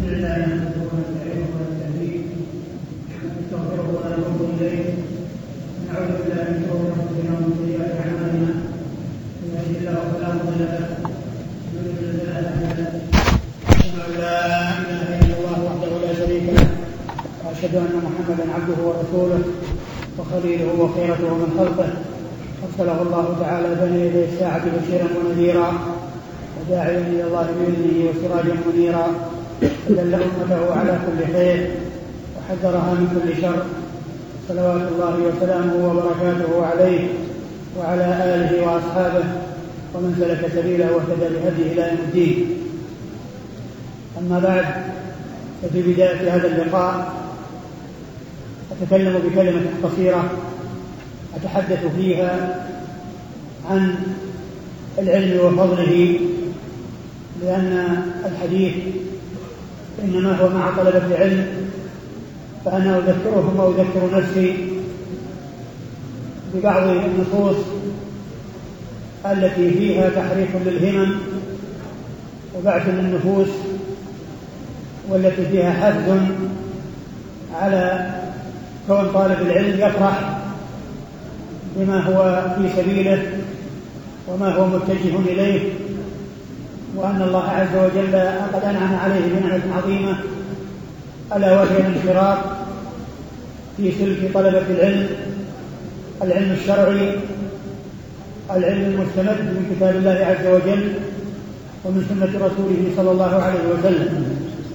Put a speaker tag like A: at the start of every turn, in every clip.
A: لله نحمده ونستعينه ونستهديه ونستغفره ونتوب اليه ونعوذ بالله من شرور انفسنا ومن سيئات اعمالنا من يهده الله فلا مضل له ومن يضلل فلا هادي له اشهد ان لا اله الا الله وحده لا شريك له واشهد ان محمدا عبده ورسوله وخليله وخيرته من خلقه أرسله الله تعالى بين يدي الساعة بشيرا ونذيرا وداعيا إلى الله بإذنه وسراجا منيرا ودل أمته على كل خير وحذرها من كل شر صلوات الله وسلامه وبركاته عليه وعلى آله وأصحابه ومن سلك سبيله واهتدى بهديه إلى يوم الدين. أما بعد، ففي بداية هذا اللقاء أتكلم بكلمة قصيرة أتحدث فيها عن العلم وفضله، لأن الحديث إنما هو مع طلبة العلم، فأنا أذكرهم وأذكر نفسي ببعض النصوص التي فيها تحريك للهمم وبعث للنفوس، والتي فيها حث على كون طالب العلم يفرح بما هو في سبيله وما هو متجه إليه، وأن الله عز وجل قد أنعم عليه بنعمة عظيمة ألا وهي الانخراط في سلك طلبة العلم الشرعي، العلم المستمد من كتاب الله عز وجل ومن سنة رسوله صلى الله عليه وسلم.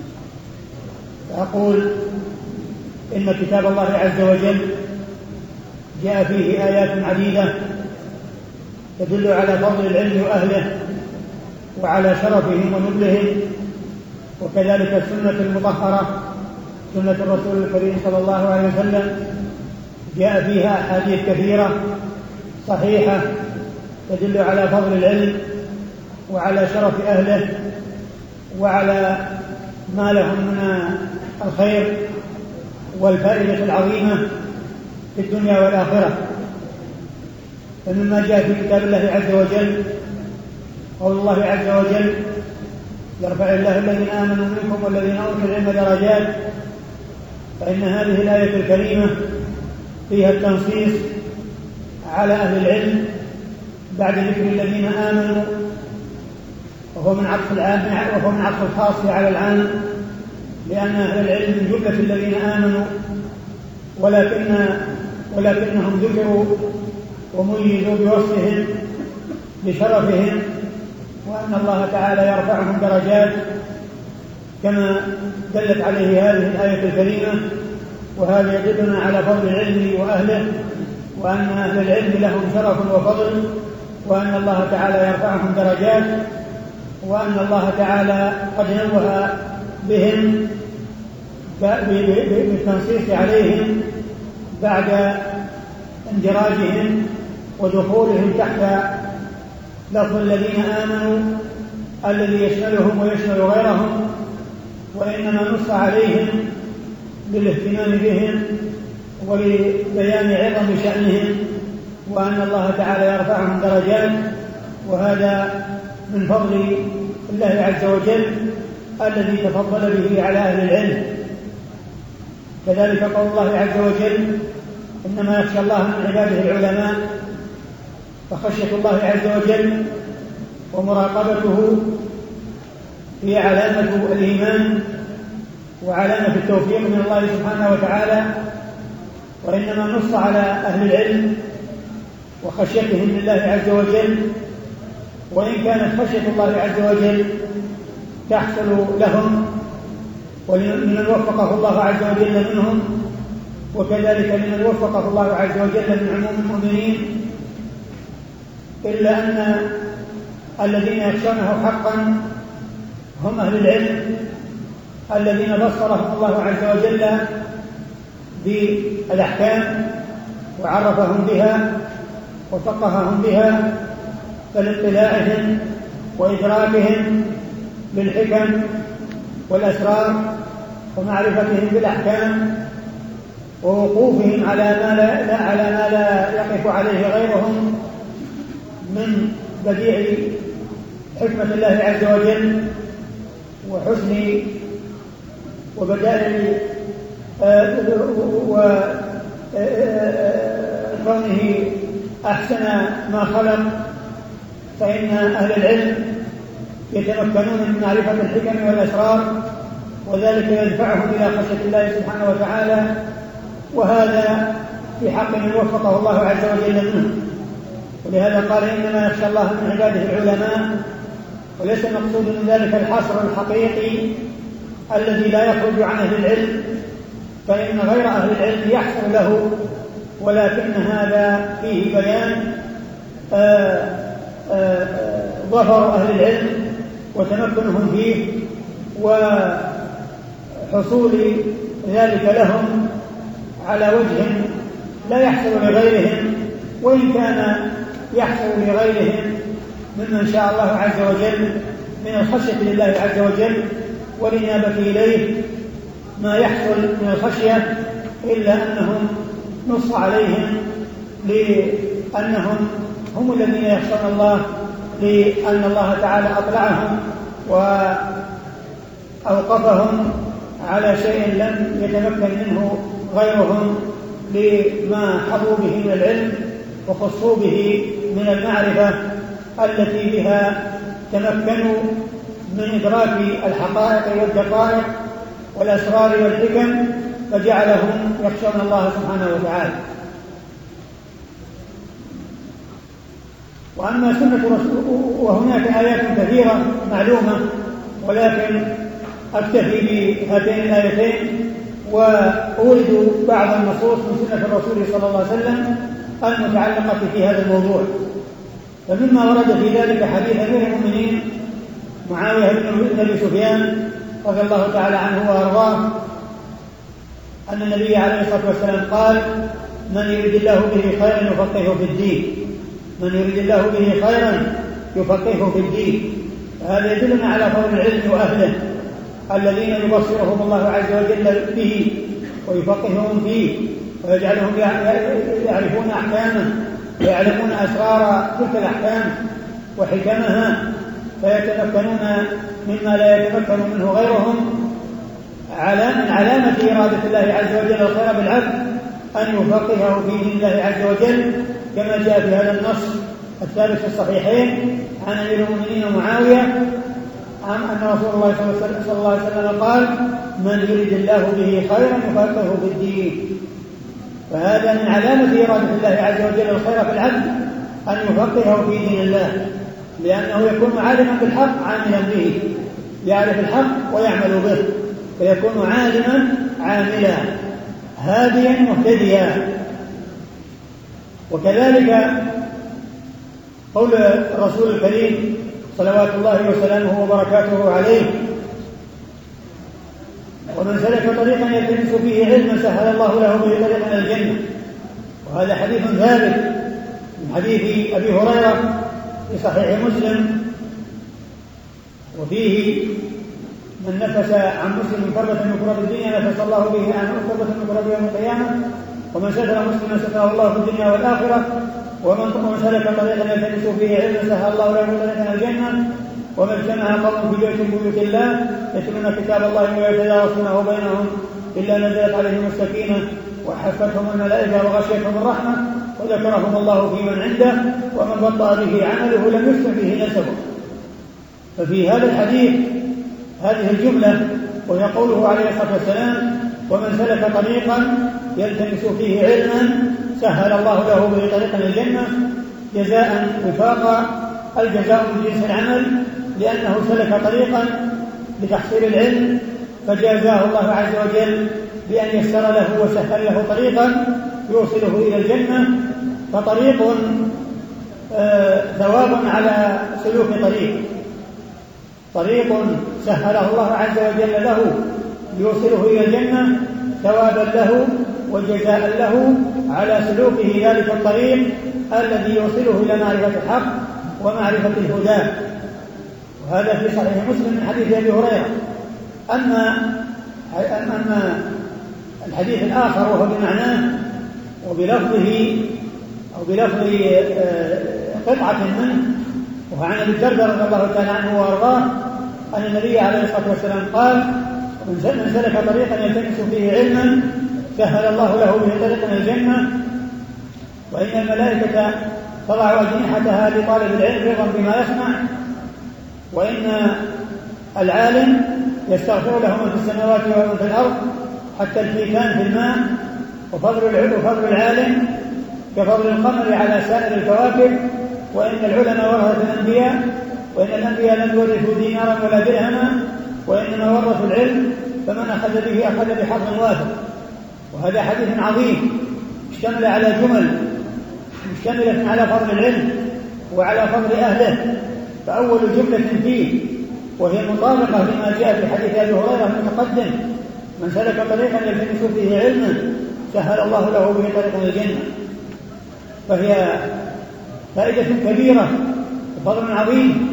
A: فأقول إن كتاب الله عز وجل جاء فيه آيات عديدة تدل على فضل العلم وأهله وعلى شرفهم ونبلهم، وكذلك السنة المطهرة سنة الرسول الكريم صلى الله عليه وسلم جاء فيها أحاديث كثيرة صحيحة تدل على فضل العلم وعلى شرف أهله وعلى ما لهم من الخير والفائدة العظيمة في الدنيا والآخرة. فمما جاء في كتاب الله عز وجل قول الله عز وجل: يرفع الله الذين آمنوا منكم والذين أوتوا العلم درجات. فإن هذه الآية الكريمة فيها التنصيص على أهل العلم بعد ذكر الذين آمنوا، وهو من عطف الخاص على العام، لأن أهل العلم من جملة الذين آمنوا، ولكنهم ذكروا وميزوا بوصفهم بشرفهم، وأن الله تعالى يرفعهم درجات كما دلت عليه هذه الآية الكريمة. وهذا يدلنا على فضل العلم وأهله، وأن أهل العلم لهم شرف وفضل، وأن الله تعالى يرفعهم درجات، وأن الله تعالى قد نوه بهم بالتنصيص عليهم بعد اندراجهم ودخولهم تحت لفظ الذين آمنوا الذي يشملهم ويشمل غيرهم، وإنما نص عليهم للاهتمام بهم ولبيان عظم شأنهم، وأن الله تعالى يرفعهم درجات، وهذا من فضل الله عز وجل الذي تفضل به على أهل العلم. كذلك قول الله عز وجل: إنما يخشى الله من عباده العلماء. فخشية الله عز وجل ومراقبته هي علامة الإيمان وعلامة التوفيق من الله سبحانه وتعالى، وإنما نص على أهل العلم وخشيتهم لله عز وجل، وإن كانت خشية الله عز وجل تحصل لهم ولمن وفقه الله عز وجل منهم، وكذلك لمن وفقه الله عز وجل من عموم المؤمنين، إلا أن الذين يخشونه حقا هم أهل العلم الذين بصرهم الله عز وجل بالأحكام وعرفهم بها وفقههم بها، فلاطلاعهم وإدراكهم بالحكم والأسرار ومعرفتهم بالأحكام ووقوفهم على ما لا يقف عليه غيرهم من بديع حكمة الله عز وجل وحسن وبدائل وكونه أحسن ما خلق، فإن أهل العلم يتمكنون من معرفة الحكم والأسرار، وذلك يدفعهم إلى خشية الله سبحانه وتعالى، وهذا في حق من وفقه الله عز وجل منه. ولهذا قال إنما يخشى الله من عباده العلماء، وليس المقصود من ذلك الحصر الحقيقي الذي لا يخرج عن أهل العلم، فإن غير أهل العلم يحصل له، ولكن هذا فيه بيان ظفر أهل العلم وتمكنهم فيه وحصول ذلك لهم على وجه لا يحصل لغيرهم، وإن كان يحصل لغيرهم ممن شاء الله عز وجل من الخشية لله عز وجل والإنابة إليه ما يحصل من الخشية، إلا أنهم نص عليهم لأنهم هم الذين يخشون الله، لأن الله تعالى أطلعهم وأوقفهم على شيء لم يتمكن منه غيرهم لما حظوا به من العلم وخصوا به من المعرفة التي بها تمكنوا من إدراك الحقائق والدقائق والأسرار والحكم، فجعلهم يخشون الله سبحانه وتعالى. وأما سنة رسول، وهناك آيات كثيرة معلومة، ولكن أكتفي بهاتين الآيتين وأورد بعض النصوص من سنة الرسول صلى الله عليه وسلم المتعلقة في هذا الموضوع. فمما ورد في ذلك حديث أمير المؤمنين معاوية بن أبي سفيان رضي الله تعالى عنه وأرضاه أن النبي عليه الصلاة والسلام قال: من يريد الله به خيرا يفقهه في الدين، من يريد الله به خيرا يفقهه في الدين. هذا يدلنا على فضل العلم وأهله الذين يبصرهم الله عز وجل به ويفقههم فيه ويجعلهم يعرفون أحكامه ويعلمون أسرار تلك الأحكام وحكمها، فيتمكنون مما لا يتمكن منه غيرهم. من علامة إرادة الله عز وجل الخير بالعبد أن يفقهه في دين الله عز وجل، كما جاء في هذا النص الثابت في الصحيحين عن أمير المؤمنين معاوية أن رسول الله صلى الله عليه وسلم قال: من يريد الله به خيرا يفقهه في الدين. فهذا من علامة إرادة الله عز وجل الخير في العبد أن يفقهه في دين الله، لأنه يكون عالما بالحق عاملا به، يعرف الحق ويعمل به، فيكون عالما عاملا هاديا مهتديا. وكذلك قول الرسول الكريم صلوات الله وسلامه وبركاته عليه: ومن سلك طريقا يلتمس فيه علما سهل الله له به طريقا الى الجنه. وهذا حديث ثابت من حديث ابي هريره في صحيح مسلم، وفيه: من نفس عن مسلم كربة من كرب الدنيا نفس الله به عنه كربة من كرب يوم القيامة، ومن ستر مسلما ستره الله في الدنيا والآخرة، ومن سلك طريقا يلتمس فيه علما سهل الله له طريقا الجنة. وما اجتمع قوم في بيت من بيوت الله يتلون كتاب الله ويتدارسونه بينهم إلا نزلت عليهم السكينة وحفتهم الملائكة وغشيتهم الرحمة وذكرهم الله في من عنده، ومن بطأ به عمله لم يسمع به نسبه. ففي هذا الحديث هذه الجملة، وهي قوله عليه الصلاة والسلام: ومن سلك طريقا يلتمس فيه علما سهل الله له به طريقا الجنة، جزاء وفاقا، الجزاء من جنس العمل، لأنه سلك طريقا لتحصيل العلم فجازاه الله عز وجل بأن يسر له وسهل له طريقا يوصله إلى الجنة. فطريق ثواب على سلوك طريق سهله الله عز وجل له يوصله إلى الجنة ثوابا له وجزاء له على سلوكه ذلك الطريق الذي يوصله إلى معرفة الحق ومعرفة الهدى. وهذا في صحيح مسلم من حديث أبي هريرة. أما الحديث الآخر وهو بمعناه وبلفظه أو بلفظ قطعة منه، وهو عن أبي الدرداء رضي الله تعالى عنه وأرضاه أن النبي عليه الصلاة والسلام قال: من سلك طريقا يلتمس فيه علما سهل الله له به طريقا الجنة. وإن الملائكة تضع أجنحتها لطالب العلم رضا بما يصنع. وإن العالم يستغفر له من في السماوات ومن في الأرض حتى الحيتان في الماء. وفضل العالم كفضل القمر على سائر الكواكب. وإن العلماء ورثة الأنبياء، وإن الأنبياء لم يورثوا دينارا ولا درهما، وإنما ورثوا العلم، فمن أخذ به أخذ بحظ وافر. وهذا حديث عظيم اشتمل على جمل مشتملة على فضل العلم وعلى فضل أهله. فأول جملة فيه وهي مطابقة لما جاء في حديث أبي هريرة المتقدم: من سلك طريقا يلتمس فيه علما سهل الله له به طريقا الجنة. فهي فائدة كبيرة وفضل عظيم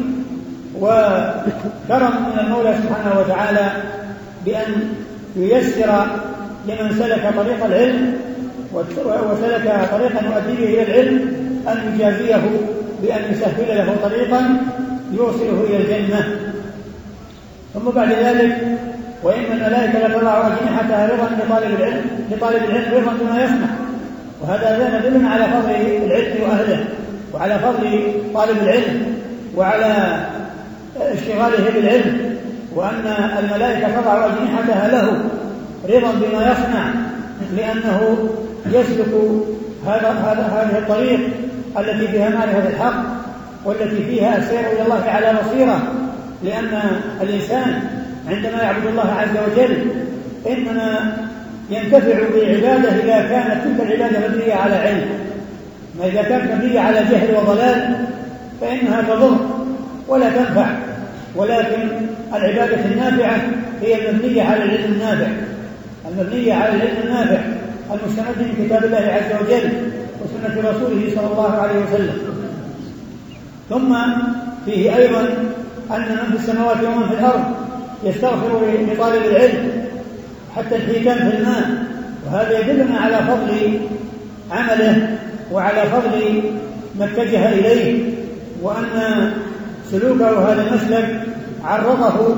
A: وكرم من المولى سبحانه وتعالى بأن ييسر لمن سلك طريق العلم وسلك طريقا يؤدي به إلى العلم أن يجازيه بأن يسهل له طريقا يوصله إلى الجنة. ثم بعد ذلك: وإن الملائكة لتضع أجنحتها رضا لطالب العلم رضا بما يصنع. وهذا يدل على فضل العلم وأهله، وعلى فضل طالب العلم، وعلى اشتغاله بالعلم، وأن الملائكة تضع أجنحتها له رضا بما يصنع، لأنه يسلك هذه الطريق التي فيها معرفة الحق والتي فيها السير إلى الله على بصيرة. لأن الإنسان عندما يعبد الله عز وجل إنما ينتفع بعباده إذا كانت تلك العبادة مبنية على علم. ما إذا كانت مبنية على جهل وضلال فإنها تضر ولا تنفع. ولكن العبادة النافعة هي المبنية على العلم النافع، المبنية على العلم النافع المستمد من كتاب الله عز وجل وسنة رسوله صلى الله عليه وسلم. ثم فيه أيضا أن من في السماوات ومن في الأرض يستغفر لطالب العلم حتى الحيتان في الماء. وهذا يدلنا على فضل عمله وعلى فضل ما اتجه إليه، وأن سلوكه هذا المسلك عرضه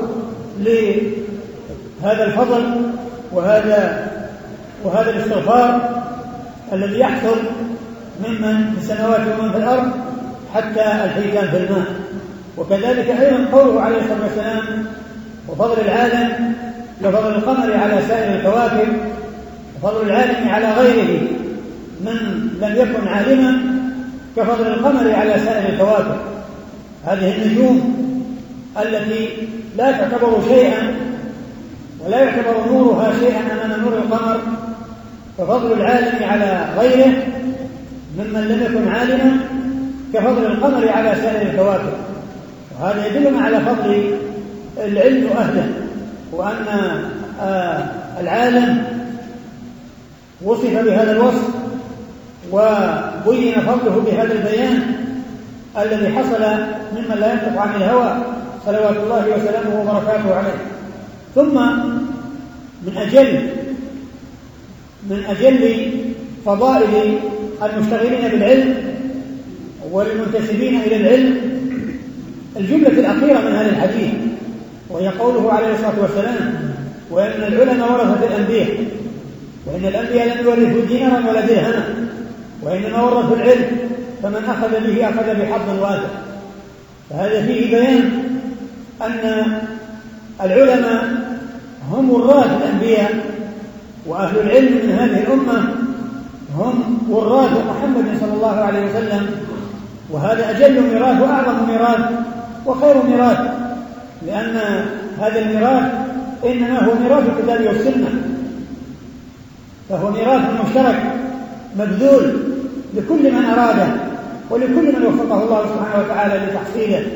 A: لهذا الفضل وهذا الاستغفار الذي يحصل ممن في السماوات ومن في الأرض حتى الحيتان في الماء. وكذلك أيضا قوله عليه الصلاة والسلام: وفضل العالم كفضل القمر على سائر الكواكب. وفضل العالم على غيره من لم يكن عالما كفضل القمر على سائر الكواكب. هذه النجوم التي لا تعتبر شيئا ولا يعتبر نورها شيئا أمام نور القمر، ففضل العالم على غيره ممن لم يكن عالما كفضل القمر على سائر الكواكب. وهذا يدلنا على فضل العلم وأهله، وأن العالم وصف بهذا الوصف وبين فضله بهذا البيان الذي حصل ممن لا ينطق عن الهوى صلوات الله وسلامه وبركاته عليه. ثم من أجل فضائل المشتغلين بالعلم والمنتسبين إلى العلم الجملة الأخيرة من هذا الحديث، وهي قوله عليه الصلاة والسلام: وإن العلماء ورثة الأنبياء، وإن الأنبياء لم يورثوا دينارا ولا درهما، وإنما ورثوا العلم، فمن أخذ به أخذ بحظ وافر. فهذا فيه بيان أن العلماء هم وراث الأنبياء، وأهل العلم من هذه الأمة هم وراث محمد صلى الله عليه وسلم. وهذا أجل ميراث وأعظم ميراث وخير ميراث، لأن هذا الميراث إنما هو ميراث الكتاب والسنة، فهو ميراث مشترك مبذول لكل من أراده ولكل من وفقه الله سبحانه وتعالى لتحصيله،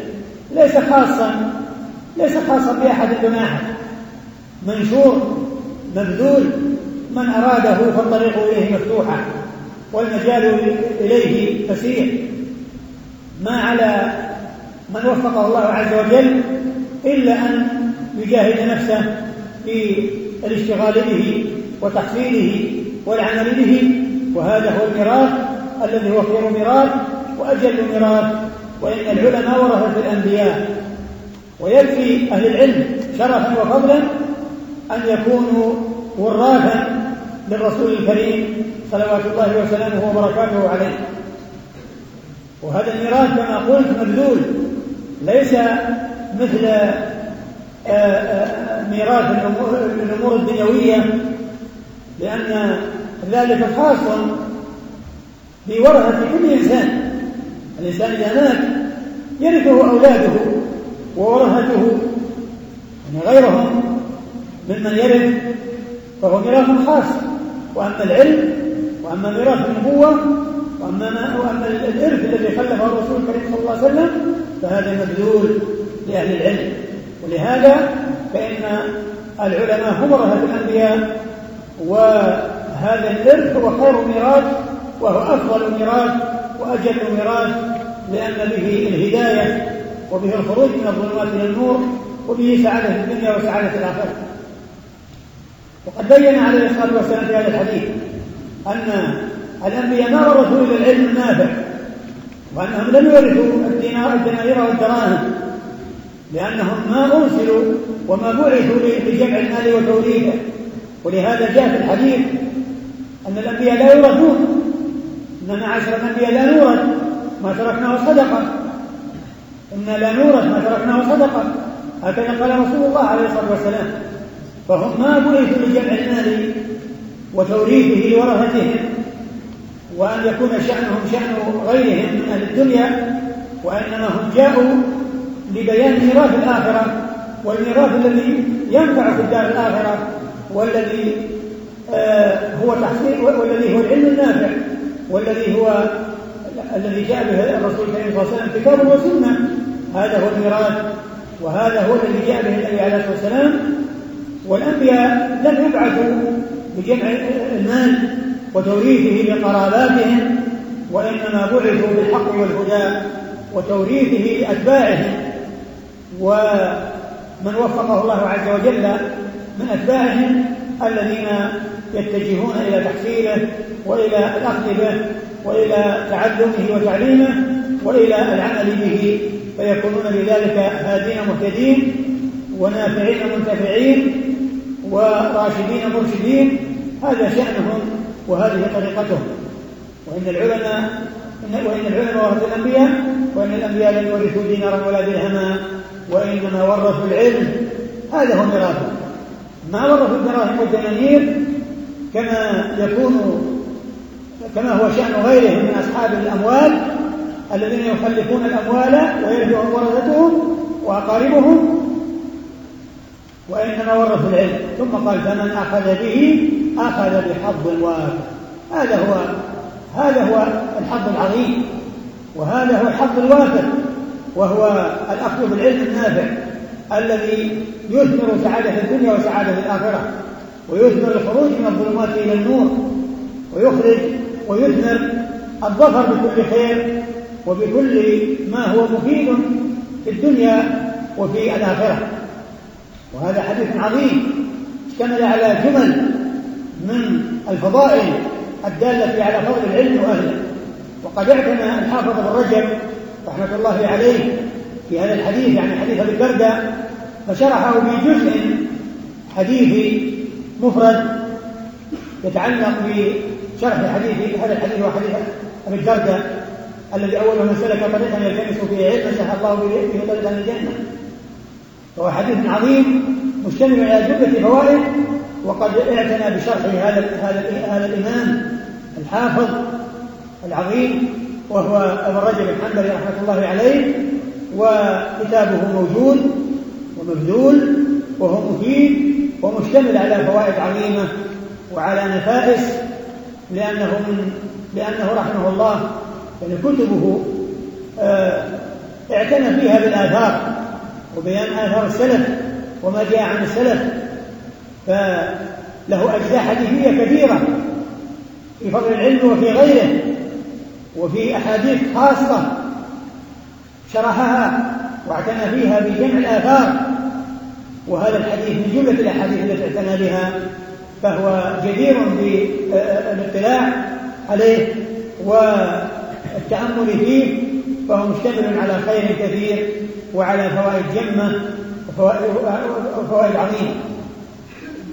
A: ليس خاصا بأحد دون أحد، منشور مبذول، من أراده فالطريق إليه مفتوحة والمجال إليه فسيح. ما على من وفقه الله عز وجل إلا أن يجاهد نفسه في الاشتغال به وتحصيله والعمل به، وهذا هو الميراث الذي هو خير ميراث وأجل ميراث. وإن العلماء ورثة الأنبياء. ويكفي أهل العلم شرفا وفضلا أن يكونوا وراثا للرسول الكريم صلوات الله وسلامه وبركاته عليه. وهذا الميراث كما قلت مبذول، ليس مثل ميراث الأمور الدنيوية، لأن ذلك خاص بورثة كل إنسان. الإنسان إذا مات يرثه أولاده وورثته، يعني غيرهم ممن يرث، فهو ميراث خاص. وأما العلم وأما ميراث النبوة وأما الإرث الذي خلفه الرسول الكريم صلى الله عليه وسلم فهذا مبذول لأهل العلم. ولهذا فإن العلماء هم ورثة الأنبياء، وهذا الإرث هو خير ميراث وهو أفضل ميراث وأجل ميراث، لأن به الهداية وبه الخروج من الظلمات إلى النور وبه سعادة الدنيا وسعادة الآخرة. وقد بين عليه الصلاة والسلام في هذا الحديث أن الأنبياء ما ورثوا إلى العلم النافع، وأنهم لم يورثوا الدنانير والدراهم، لأنهم ما أرسلوا وما بعثوا لجمع المال وتوريثه. ولهذا جاء في الحديث أن الأنبياء لا يورثون، إننا معاشر الأنبياء لا نورث ما تركناه صدقة، إنا لا نورث ما تركناه صدقة، هكذا قال رسول الله عليه الصلاة والسلام. فهم ما بعثوا لجمع المال وتوريثه لورثتهم، وأن يكون شأنهم شأن غيرهم من أهل الدنيا، وإنما هم جاءوا لبيان ميراث الآخرة، والميراث الذي ينفع في الدار الآخرة، والذي هو تحصيل، والذي هو العلم النافع، الذي جاء به الرسول الكريم صلى الله عليه وسلم كتاب وسنة. هذا هو الميراث، وهذا هو الذي جاء به النبي عليه الصلاة والسلام. والأنبياء لم يبعثوا بجمع المال وتوريثه لقراباتهم، وإنما بعثوا بالحق والهدى وتوريثه لأتباعهم، ومن وفقه الله عز وجل من أتباعهم الذين يتجهون إلى تحصيله وإلى الأخذ به وإلى تعلمه وتعليمه وإلى العمل به، فيكونون بذلك هادين مهتدين ونافعين منتفعين وراشدين مرشدين. هذا شأنهم وهذه طريقتهم. وإن العلماء ورثوا الأنبياء، وإن الأنبياء لم يورثوا دينارا ولا درهما، وإنما ورثوا العلم. هذا هو ميراثهم، ما ورثوا الدراهم والدنانير كما هو شأن غيرهم من أصحاب الأموال الذين يخلفون الأموال ويرثهم ورثتهم وأقاربهم، وإنما ورثوا العلم. ثم قال فمن أخذ به أخذ بحظ وافر. هذا هو الحظ العظيم، وهذا هو الحظ الوافر، وهو الأخذ بالعلم النافع الذي يثمر سعادة الدنيا وسعادة الآخرة، ويثمر الخروج من الظلمات إلى النور، ويثمر الظفر بكل خير وبكل ما هو مفيد في الدنيا وفي الآخرة. وهذا حديث عظيم اشتمل على جمل من الفضائل الدالة على فضل العلم وأهله. وقد اعتنى الحافظ ابن رجب رحمة الله عليه في هذا الحديث، يعني حديث أبي الدرداء، فشرحه بجزء حديث مفرد يتعلق بشرح هذا الحديث وحديث أبي الدرداء الذي أول من سلك طريقا يلتمس فيه علما سهل الله به طريقا للجنة. وهو حديث عظيم مشتمل على جملة فوائد، وقد اعتنى بشرح هذا الإمام الحافظ العظيم وهو ابن رجب الحنبلي رحمة الله عليه. وكتابه موجود ومبذول وهو مفيد ومشتمل على فوائد عظيمة وعلى نفائس، لأنه رحمه الله يعني كتبه اعتنى فيها بالآثار وبيان آثار السلف وما جاء عن السلف، فله أجزاء حديثية كثيرة في فضل العلم وفي غيره، وفي أحاديث خاصة شرحها واعتنى فيها بجمع الآثار. وهذا الحديث من جملة الأحاديث التي اعتنى بها، فهو جدير بالاطلاع عليه والتأمل فيه، فهو مشتمل على خير كثير وعلى فوائد جمة وفوائد عظيمة.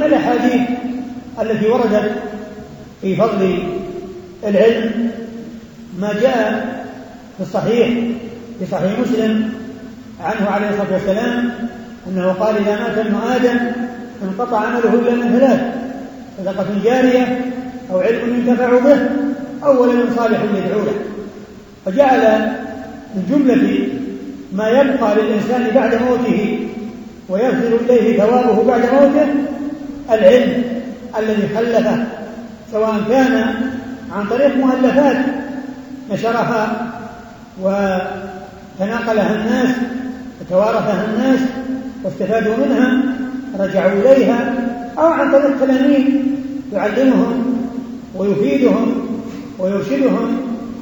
A: الأحاديث التي وردت في فضل العلم ما جاء في الصحيح في صحيح مسلم عنه عليه الصلاة والسلام أنه قال: إذا مات ابن آدم انقطع عمله إلا من ثلاث: صدقة جارية، أو علم ينتفع به، أو ولد صالح يدعو له. فجعل من جملة ما يبقى للإنسان بعد موته ويصل إليه ثوابه بعد موته العلم الذي خلفه، سواء كان عن طريق مؤلفات نشرها وتناقلها الناس وتوارثها الناس واستفادوا منها رجعوا إليها، أو عن طريق تلاميذ يعلمهم ويفيدهم ويرشدهم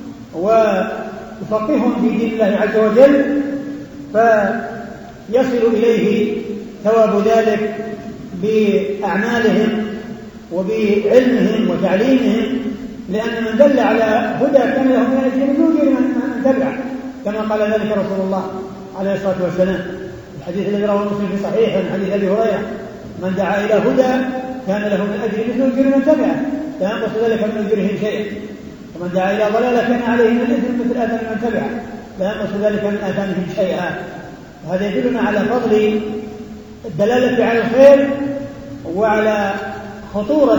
A: ويفقههم في دين الله عز وجل، فيصل إليه ثواب ذلك بأعمالهم وبعلمهم وتعليمهم، لأن من دل على هدى كان له من أجر من أجر من تبعه، كما قال ذلك رسول الله عليه الصلاة والسلام الحديث الذي رواه مسلم في صحيح من حديث أبي هريرة: من دعا إلى هدى كان له من أجر مثل أجر من تبعه لا ينقص ذلك من أجرهم شيئا، ومن دعا إلى ضلالة كان عليه من الإثم مثل آثام من تبعه لا ينقص ذلك من آثامهم شيئا. وهذا يدلنا على فضل الدلالة على الخير وعلى خطورة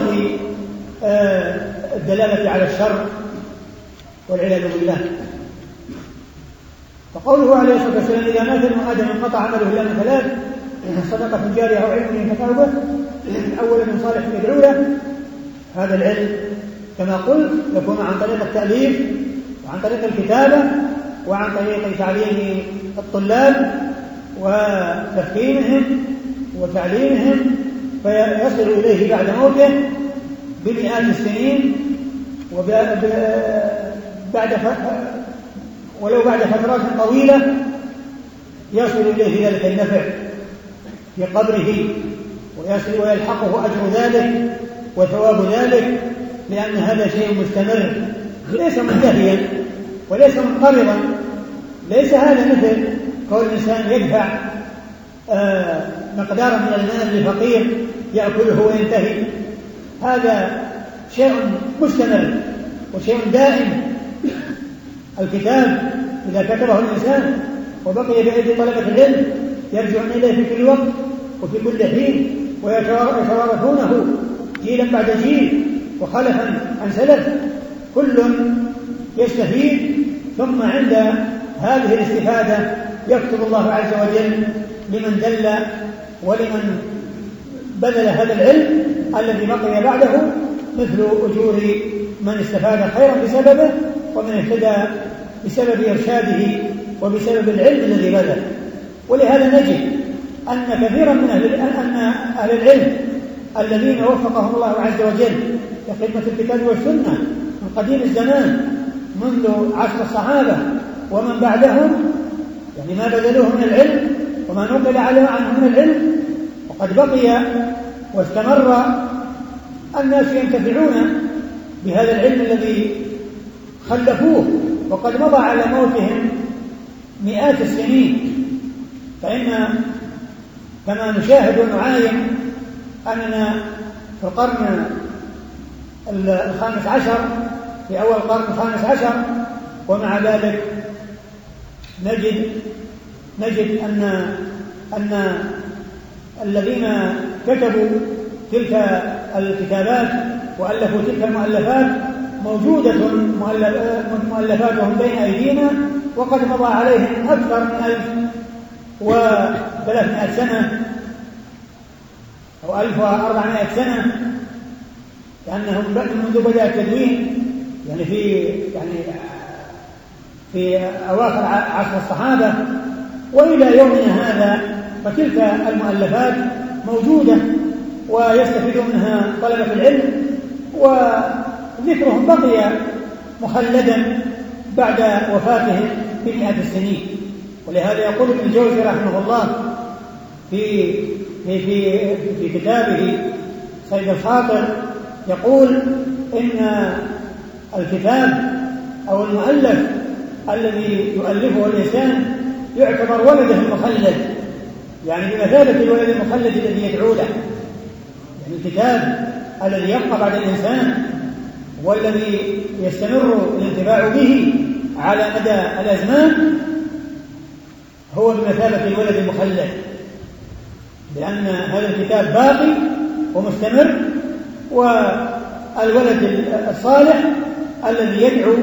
A: الدلالة على الشر والعياذ بالله. فقوله عليه الصلاة والسلام: إذا مات ابن آدم انقطع عمله إلا من ثلاث: صدقة جارية أو علم ينتفع به، أول من صالح يدعو له. هذا العلم كما قلت يكون عن طريق التأليف وعن طريق الكتابة وعن طريق تعليم الطلاب وتفهيمهم وتعليمهم، فيصل إليه بعد موته بمئات السنين ولو بعد فترات طويلة يصل إليه ذلك النفع في قبره، ويصل ويلحقه أجر ذلك وثواب ذلك، لأن هذا شيء مستمر ليس منتهيا وليس منقرضا. ليس هذا مثل كون الإنسان يدفع مقدارا من المال لفقير يأكله وينتهي، هذا شيء مستمر وشيء دائم. الكتاب إذا كتبه الإنسان وبقي بأيدي طلبة العلم يرجعون إليه في كل وقت وفي كل حين ويتوارثونه جيلا بعد جيل وخلفا عن سلف، كل يستفيد، ثم عند هذه الاستفادة يكتب الله عز وجل لمن دل ولمن بذل هذا العلم الذي بقي بعده مثل أجور من استفاد خيرا بسببه ومن اهتدى بسبب إرشاده وبسبب العلم الذي بذل. ولهذا نجد أن كثيرا من أهل العلم الذين وفقهم الله عز وجل لخدمة الكتاب والسنة من قديم الزمان منذ عصر الصحابة ومن بعدهم، يعني ما بذلوه من العلم وما نقل عنه من العلم، وقد بقي واستمر الناس ينتفعون بهذا العلم الذي خلفوه، وقد مضى على موتهم مئات السنين. فإن كما نشاهد ونعاين أننا في القرن الخامس عشر، في أول القرن الخامس عشر، ومع ذلك نجد أن الذين كتبوا تلك الكتابات وألفوا تلك المؤلفات موجودة مؤلفاتهم بين أيدينا، وقد مضى عليهم أكثر من 1300 سنة أو 1400 سنة، لأنهم منذ بدأ التدوين يعني في أواخر عصر الصحابة وإلى يومنا هذا، فتلك المؤلفات موجودة ويستفيد منها طلبة العلم، وذكرهم بقي مخلدا بعد وفاتهم بمئات السنين. ولهذا يقول ابن الجوزي رحمه الله في كتابه صيد الخاطر، يقول إن الكتاب أو المؤلف الذي يؤلفه الإنسان يعتبر ولده المخلد، يعني بمثابة الولد المخلد الذي يدعو له، يعني الكتاب الذي يبقى بعد الإنسان والذي يستمر الانتفاع به على مدى الأزمان هو بمثابة الولد المخلد، لأن هذا الكتاب باقي ومستمر، والولد الصالح الذي يدعو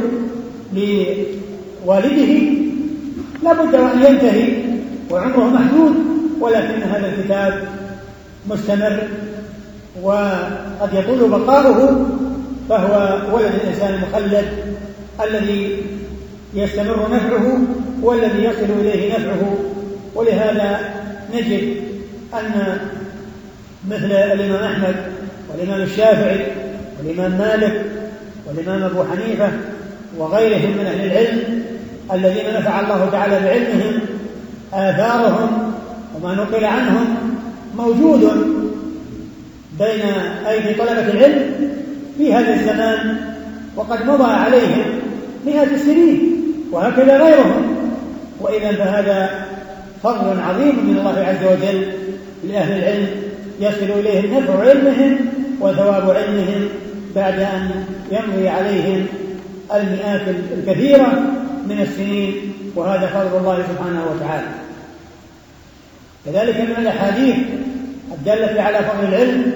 A: لوالده لا بد أن ينتهي وعمره محدود، ولكن هذا الكتاب مستمر وقد يطول بقاؤه، فهو ولد الإنسان المخلد الذي يستمر نفعه والذي يصل إليه نفعه. ولهذا نجد أن مثل الإمام أحمد والإمام الشافعي والإمام مالك والإمام أبو حنيفة وغيرهم من أهل العلم الذين نفع الله تعالى بعلمهم آثارهم وما نقل عنهم موجود بين أيدي طلبة العلم في هذا الزمان، وقد مضى عليهم مئات السنين وهكذا غيرهم. وإذا فهذا فضل عظيم من الله عز وجل لأهل العلم يصل إليهم نفع علمهم وثواب علمهم بعد أن يمضي عليهم المئات الكثيرة من السنين، وهذا فضل الله سبحانه وتعالى. كذلك من الأحاديث الدالة على فضل العلم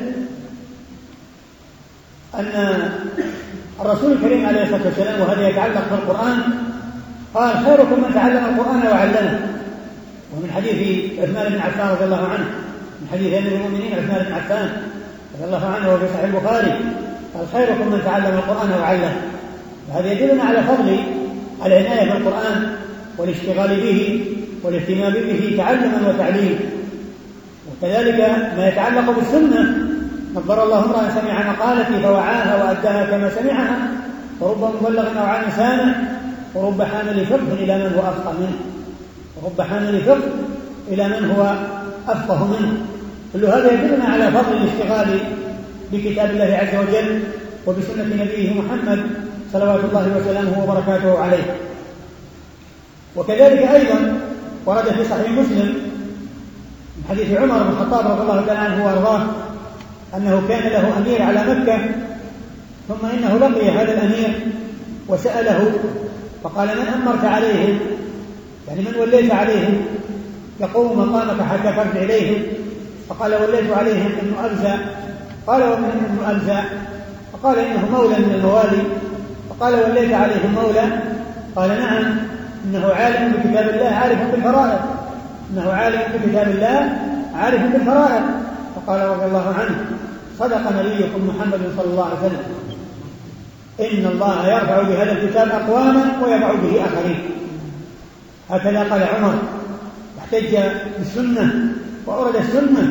A: أن الرسول الكريم عليه الصلاة والسلام، وهذا يتعلق بالقرآن، قال: خيركم من تعلم القرآن وعلمه. ومن حديث عثمان بن عفان رضي الله عنه، من حديث أمير المؤمنين عثمان بن عفان رضي الله عنه وفي صحيح البخاري، قال: خيركم من تعلم القرآن وعلمه. وهذا يدلنا على فضل العناية بالقرآن والاشتغال به والاهتمام به تعلما وتعليما. وكذلك ما يتعلق بالسنة، نظر الله امرأ سمع مقالتي فوعاها وأداها كما سمعها، ورب مبلغ أو عام سامع، ورب حامل فقه إلى من هو أفقه منه، ورب حامل فقه إلى من هو أفقه منه. كل هذا يدلنا على فضل الاشتغال بكتاب الله عز وجل وبسنة نبيه محمد صلوات الله وسلامه وبركاته عليه. وكذلك أيضا ورد في صحيح مسلم من حديث عمر بن الخطاب رضي الله تعالى عنه وأرضاه أنه كان له أمير على مكة، ثم إنه لقي هذا الأمير وسأله فقال: من أمرت عليهم؟ يعني من وليت عليهم يقوم مقامك حتى ترجع إليهم؟ فقال: وليت عليهم ابن أبزة. قال: ومن ابن أبزة؟ فقال: إنه مولى من الموالي. فقال: وليت عليهم مولى؟ قال: نعم، إنه عالم بكتاب الله عارف بالفرائض، إنه عالم بكتاب الله عارف بالفرائض. فقال رضي الله عنه: صدق نبيكم محمد صلى الله عليه وسلم، إن الله يرفع بهذا الكتاب أقواما ويضع به آخرين. هكذا قال عمر، واحتج بالسنة وأورد السنة،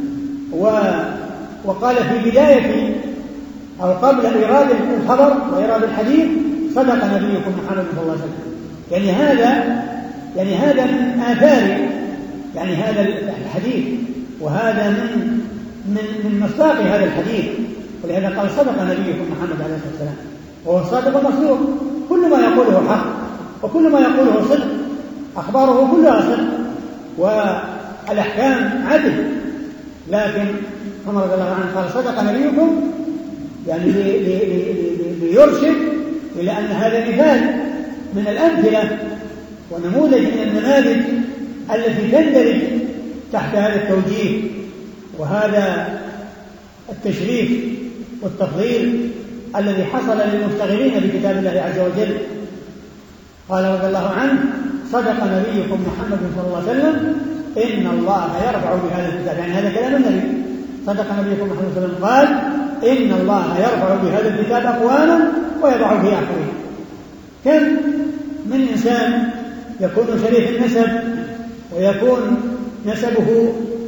A: وقال في بداية أو قبل إيراد الخبر وإيراد الحديث: صدق نبيكم محمد صلى الله عليه وسلم. يعني هذا من آثار يعني هذا الحديث، وهذا من مصداق هذا الحديث. ولهذا قال: صدق نبيكم محمد عليه الصلاة والسلام، وهو الصادق المصدوق، كل ما يقوله حق وكل ما يقوله صدق، أخباره كلها صدق والأحكام عدل. لكن عمر رضي الله عنه قال: صدق نبيكم، يعني ليرشد إلى أن هذا مثال من الأمثلة ونموذج من النماذج التي تندرج تحت هذا التوجيه وهذا التشريف والتفضيل الذي حصل للمشتغلين بكتاب الله عز وجل. قال رضي الله عنه: صدق نبيكم محمد صلى الله عليه وسلم، إن الله يرفع بهذا الكتاب، يعني هذا كلام النبي. صدق نبيكم محمد صلى الله عليه وسلم قال: إن الله يرفع بهذا الكتاب أقواما ويضع به آخرين. كم من إنسان يكون شريف النسب ويكون نسبه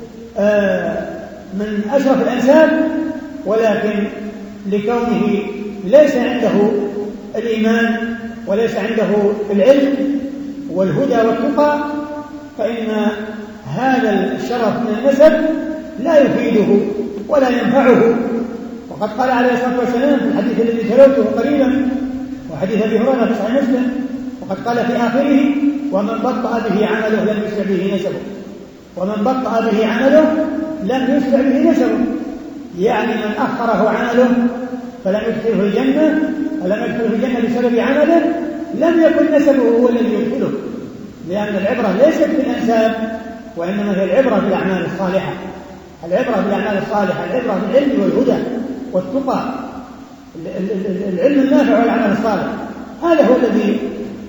A: من أشرف الأنساب، ولكن لكونه ليس عنده الإيمان وليس عنده العلم والهدى والتقى، فإن هذا الشرف من النسب لا يفيده ولا ينفعه. وقد قال عليه الصلاة والسلام في الحديث الذي تلوته قريبا وحديث أبي هريرة في صحيح مسلم، وقد قال في آخره: ومن بطأ به عمله لم يسرع به نسبه، ومن بطأ به عمله لم يسرع به نسبه. يعني من أخره عمله فلم يدخله الجنة بسبب عمله لم يكن نسبه هو الذي يدخله، لأن العبرة ليست بالأنساب وإنما هي العبرة بالأعمال الصالحة، العبرة بالعلم والهدى والتقى، العلم النافع والعمل الصالح، هذا هو الذي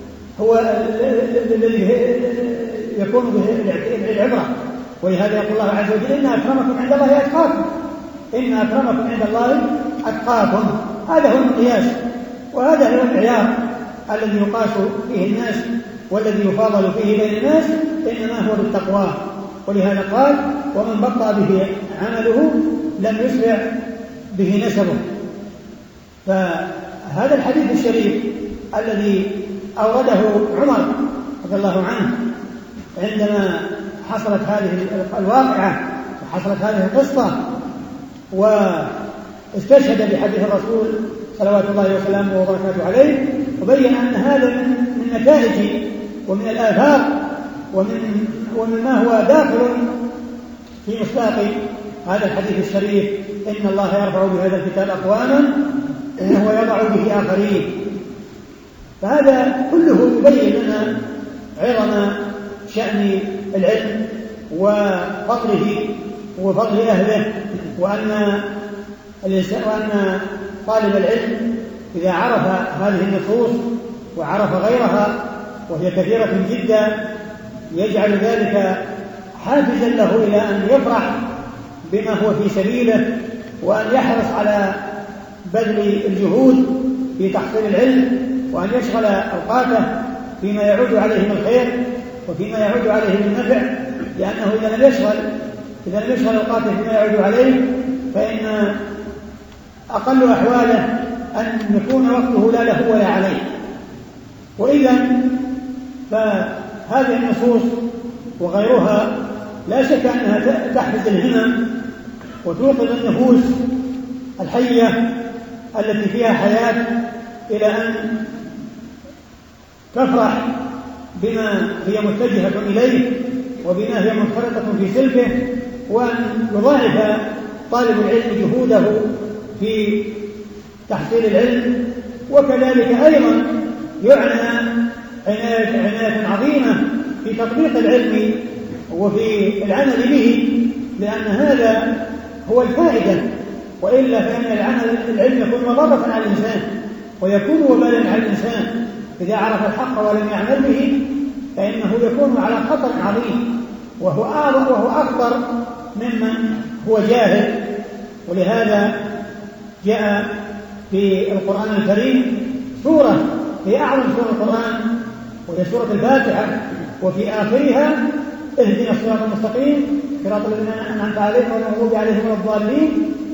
A: يكون به العبرة. ولهذا يقول الله عز وجل إن أكرمكم عند الله أتقاكم، هذا هو المقياس وهذا هو المعيار الذي يقاس فيه الناس والذي يفاضل فيه بين الناس، إنما هو بالتقوى. ولهذا قال ومن بطأ به عمله لم يسرع به نسبه. فهذا الحديث الشريف الذي أورده عمر رضي الله عنه عندما حصلت هذه الواقعة وحصلت هذه القصة واستشهد بحديث الرسول صلوات الله وسلامه وبركاته عليه، وبين أن هذا من نتائج ومن الآثار ومن ما هو داخل في مصداق هذا الحديث الشريف إن الله يرفع بهذا الكتاب أقواما ويضع به آخرين. فهذا كله يبين لنا عظم شأن العلم وفضله وفضل أهله، وأن طالب العلم إذا عرف هذه النصوص وعرف غيرها وهي كثيرة جدا يجعل ذلك حافزا له إلى أن يفرح بما هو في سبيله، وأن يحرص على بذل الجهود في تحصيل العلم، وأن يشغل أوقاته فيما يعود عليه من الخير وفيما يعود عليه من النفع، لأنه إذا لم يشغل أوقاته فيما يعود عليه فإن أقل أحواله أن يكون وقته لا له ولا عليه. وإذا فهذه النصوص وغيرها لا شك أنها تحفز الهمم وتوقظ النفوس الحية التي فيها حياة إلى أن تفرح بما هي متجهة إليه وبما هي منخرطة في سلكه، وأن يضاعف طالب العلم جهوده في تحصيل العلم، وكذلك أيضا يعنى عناية عظيمة في تطبيق العلم وفي العمل به، لأن هذا هو الفائدة، وإلا فإن العلم يكون مضرة على الإنسان ويكون وبالا على الإنسان إذا عرف الحق ولم يعمل به، فإنه يكون على خطر عظيم وهو أخطر ممن هو جاهل. ولهذا جاء في القرآن الكريم سورة في أعظم سورة القرآن وهي سورة الفاتحة، وفي آخرها اهدنا الصراط المستقيم صراط الذين أنعمت عليهم غير المغضوب عليهم ولا الضالين،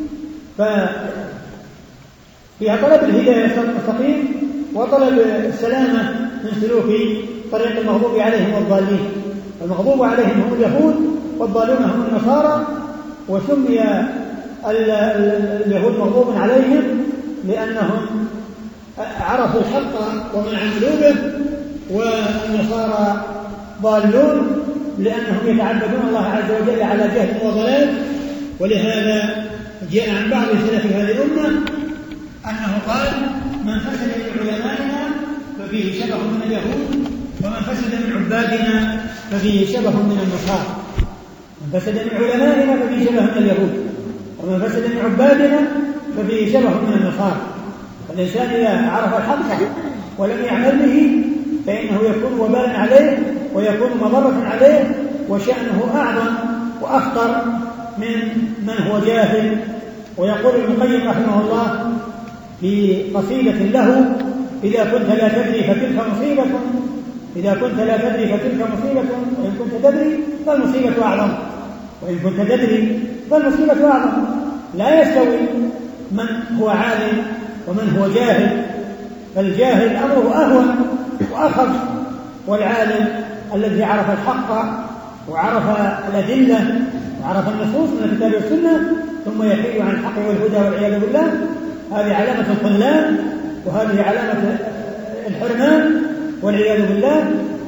A: فيها طلب الهداية الصراط المستقيم وطلب السلامة من سلوك طريق المغضوب عليهم والضالين. المغضوب عليهم هم اليهود والضالون هم النصارى، وسمي اليهود مغضوب عليهم لأنهم عرفوا الحق ومن عملوا به، والنصارى ضالون لأنهم يتعبدون الله عز وجل على جهل وضلال. ولهذا جاء عن بعض سلف هذه الأمة أنه قال من فسد من علمائنا ففيه شبه من اليهود، ومن فسد من عبادنا ففيه شبه من النصارى. من فسد من علمائنا ففيه شبه من اليهود، ومن فسد من عبادنا ففيه شبه من النصارى. فالإنسان إذا عرف الحق ولم يعمل به فإنه يكون وبالا عليه ويكون مضرة عليه، وشأنه أعظم وأخطر من هو جاهل. ويقول ابن القيم رحمه الله في قصيدة له إذا كنت لا تدري فتلك مصيبة، إذا كنت لا تدري فتلك مصيبة، وإن كنت تدري فالمصيبة أعظم، وإن كنت تدري فالمصيبة أعظم. لا يستوي من هو عالم ومن هو جاهل، فالجاهل أمره أهون وأخف، والعالم الذي عرف الحق وعرف الأدلة وعرف النصوص من الكتاب والسنة ثم يحيد عن الحق والهدى والعياذ بالله، هذه علامة الخذلان وهذه علامة الحرمان والعياذ بالله.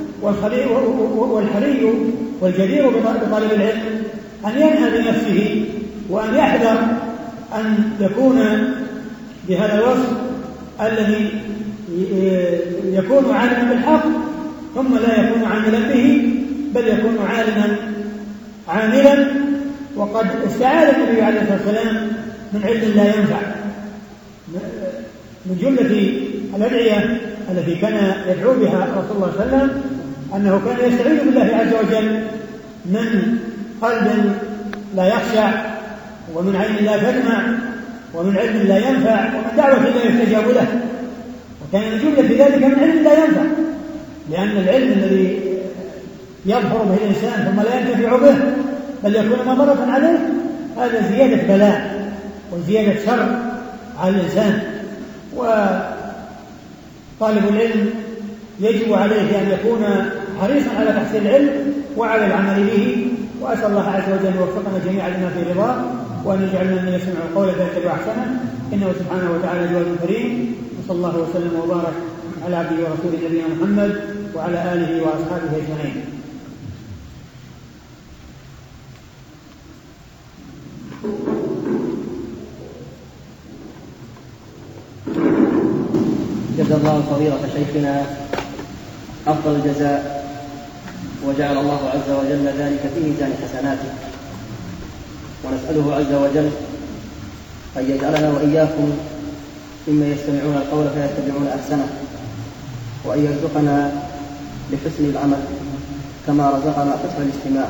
A: والحري والجدير بطالب العلم أن ينهى بنفسه وأن يحذر أن يكون بهذا الوصف الذي يكون عالما بالحق ثم لا يكون عاملا به، بل يكون عالما عاملا. وقد استعاذ النبي عليه الصلاة والسلام من علم لا ينفع. من جملة الأدعية التي كان يدعو بها رسول الله صلى الله عليه وسلم أنه كان يستعيذ بالله عز وجل من قلب لا يخشع، ومن عين لا تدمع، ومن علم لا ينفع، ومن دعوة لا يستجاب له. وكان من جملة ذلك من علم لا ينفع، لأن العلم الذي يظهر به الإنسان ثم لا ينتفع به بل يكون مضرة عليه، هذا زيادة بلاء وزيادة شر على الإنسان. وطالب العلم يجب عليه أن يكون حريصا على تحصيل العلم وعلى العمل به. وأسأل الله عز وجل أن يوفقنا جميعا لما في رضاه، وأن يجعلنا من يسمع القول فيتبع أحسنه، إنه سبحانه وتعالى جواد كريم. وصلى الله وسلم وبارك على عبده ورسوله نبينا محمد وعلى آله وأصحابه أجمعين.
B: جزا الله فضيلة شيخنا أفضل الجزاء، وجعل الله عز وجل ذلك في ميزان حسناته، ونسأله عز وجل أن يجعلنا وإياكم ممن يستمعون القول فيتبعون أحسنه، وأن يرزقنا بحسن العمل كما رزقنا حسن الاستماع.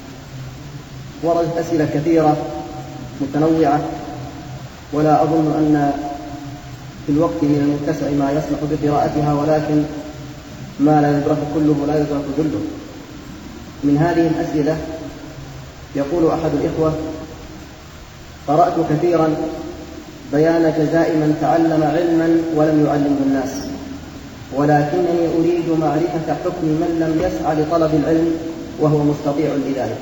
B: وردت أسئلة كثيرة متنوعة، ولا أظن أن في الوقت من المتسع ما يصلح بقراءتها، ولكن ما لا يدرك كله لا يدرك كله. من هذه الأسئلة يقول أحد الإخوة: قرأت كثيرا بيان جزاء من تعلم علما ولم يعلمه الناس، ولكنني أريد معرفة حكم من لم يسعى لطلب العلم وهو مستطيع لذلك.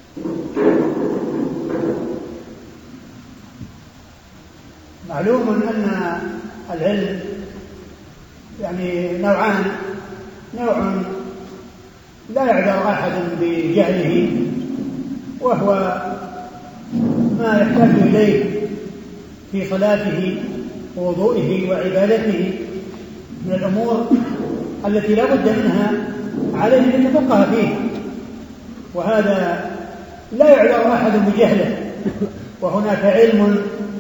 A: معلوم أن العلم يعني نوعان: نوع لا يعذر أحد بجهله، وهو ما يحتاج إليه في صلاته ووضوئه وعبادته من الأمور التي لا بد منها عليه أن يتفقه فيه، وهذا لا يعذر أحد بجهله. وهناك علم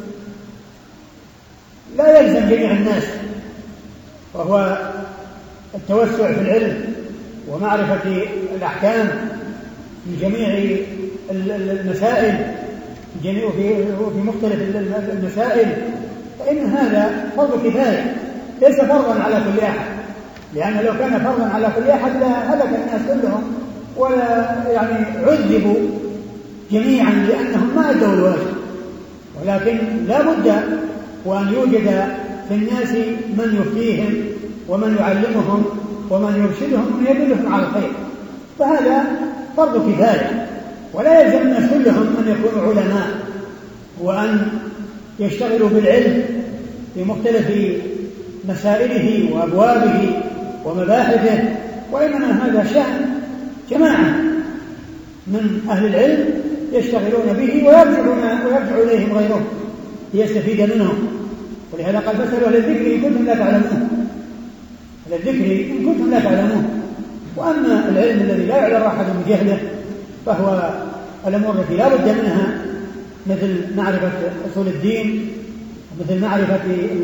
A: لا يلزم جميع الناس، وهو التوسع في العلم ومعرفة الأحكام في جميع المسائل في مختلف المسائل، فإن هذا فرض كفاية ليس فرضا على كل أحد، لأن لو كان فرضا على كل أحد لهلك الناس كلهم ولا يعني عذبوا جميعا لأنهم ما أدوا الواجب. ولكن لا بد وأن يوجد في الناس من يفتيهم ومن يعلمهم ومن يرشدهم ومن يدلهم على الخير، فهذا فرض كفاية. ولا يلزم الناس كلهم أن يكونوا علماء وأن يشتغلوا بالعلم في مختلف مسائله وأبوابه ومباحثه، وإنما هذا شأن جماعة من أهل العلم يشتغلون به ويرجع إليهم غيرهم ليستفيد منهم. ولهذا قد فسروا أهل الذكر إن كنتم لا تعلمون، أهل الذكر إن كنتم لا تعلمون. وأما العلم الذي لا يعلم أحد بجهله فهو الأمور التي لا بد منها، مثل معرفة أصول الدين، مثل معرفة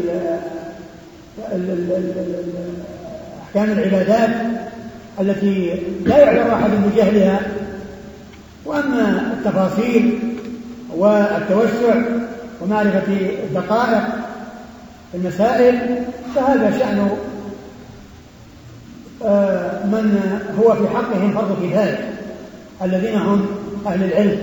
A: أحكام العبادات التي لا يعلم أحد بجهلها. وأما التفاصيل والتوسع ومعرفة الدقائق في المسائل فهذا شأن من هو في حقهم فرض كفاية، الذين هم أهل العلم.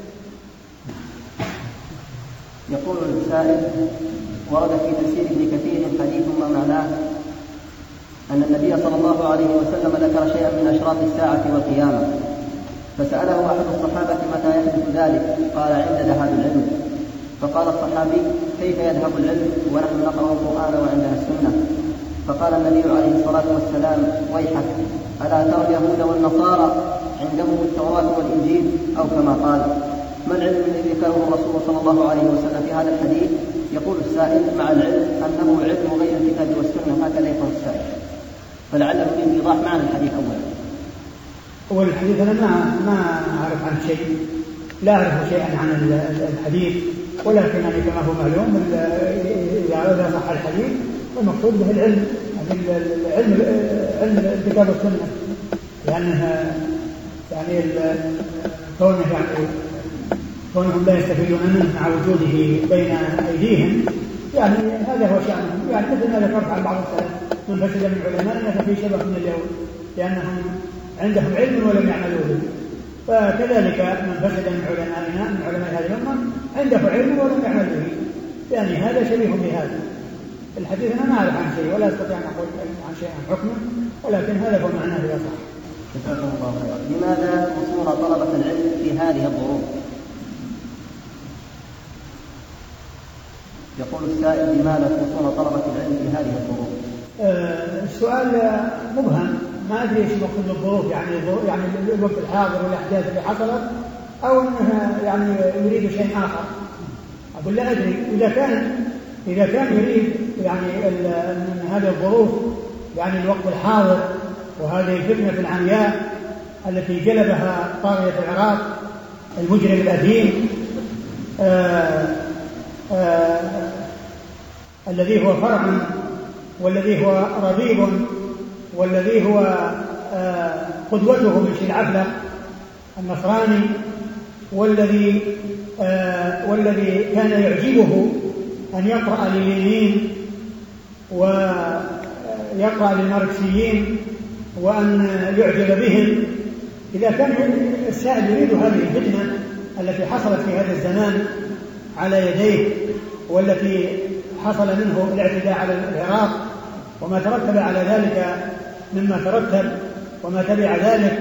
B: يقول السائل: ورد في تفسير ابن كثير حديث ومعناه أن النبي صلى الله عليه وسلم ذكر شيئا من أشراط الساعة والقيامة، فسأله أحد الصحابة متى يحدث ذلك؟ قال: عند ذهاب العلم. فقال الصحابي: كيف يذهب العلم ونحن نقرأ القرآن وعندنا السنة؟ فقال النبي عليه الصلاة والسلام: ويحك، ألا ترى اليهود والنصارى عندهم التوراة والإنجيل؟ أو كما قال. ما العلم الذي ذكره الرسول صلى الله عليه وسلم في هذا الحديث؟ يقول السائل مع العلم أنه علم غير الكتاب والسنة، هكذا يقول السائل، فلعل يريد إيضاح معنى الحديث
A: أول الحديث أنا ما أعرف عن شيء، لا أعرف شيئا عن الحديث، ولكن يعني كما هو معلوم إذا صح الحديث المقصود به العلم، علم الكتاب والسنة، لأنها يعني كونهم لا يستفيدون منه مع وجوده بين أيديهم، يعني هذا هو شأنهم. يعني مثل ما ذكرت عن بعض السلف من فسد من علمائنا ففي شبه من اليهود، لأنهم عندهم علم ولم يعملوا به، فكذلك من فسد من علمائنا من علماء هذه الأمة عنده علم ولم يعمل به، يعني هذا شبيه بهذا الحديث. أنا ما أعرف عن شيء ولا أستطيع أن أقول عن شيء عن حكمه، ولكن هذا هو معناه إذا صح.
B: لماذا تصون طلبة العلم في هذه الظروف؟ يقول السائل لماذا تصون طلبة العلم في هذه الظروف؟
A: السؤال مبهم، ما أدري إيش مقصود الظروف، يعني الوقت الحاضر والأحداث اللي حصلت، أو أنها يعني يريد شيء آخر. أقول لا أدري. إذا كان يريد يعني من هذه الظروف يعني الوقت الحاضر وهذه الفتنة العمياء التي جلبها طاغية العراق المجرم الأثيم الذي هو فرع والذي هو ربيب والذي هو قدوته من شيء العفلة النصراني، والذي كان يعجبه أن يقرأ للينين ويقرأ للماركسيين وأن يعجب بهم. إذا كان السائل يريد هذه الفتنة التي حصلت في هذا الزمان على يديه، والتي حصل منه الاعتداء على العراق وما ترتب على ذلك مما ترتب وما تبع ذلك،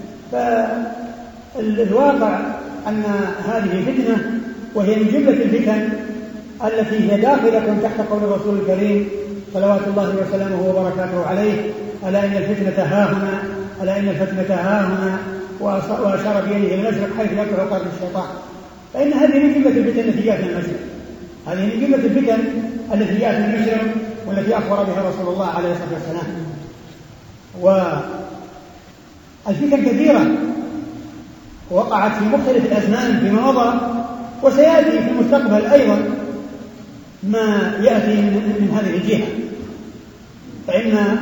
A: فالواقع أن هذه فتنة، وهي من جملة الفتن التي هي داخلة تحت قول الرسول الكريم صلوات الله وسلامه وبركاته عليه: ألا إن الفتنة هاهنا، ألا إن الفتنة هاهنا، وأشار بيده المشرق حيث يقع قرن الشيطان. فإن هذه من جملة الفتن التي جاءت من المشرق، هذه من جملة الفتن التي جاءت من المشرق والتي أخبر بها رسول الله عليه الصلاة والسلام. والفتن كثيرة وقعت في مختلف الأزمان فيما مضى، وسيأتي في المستقبل أيضا ما يأتي من هذه الجهة. فإن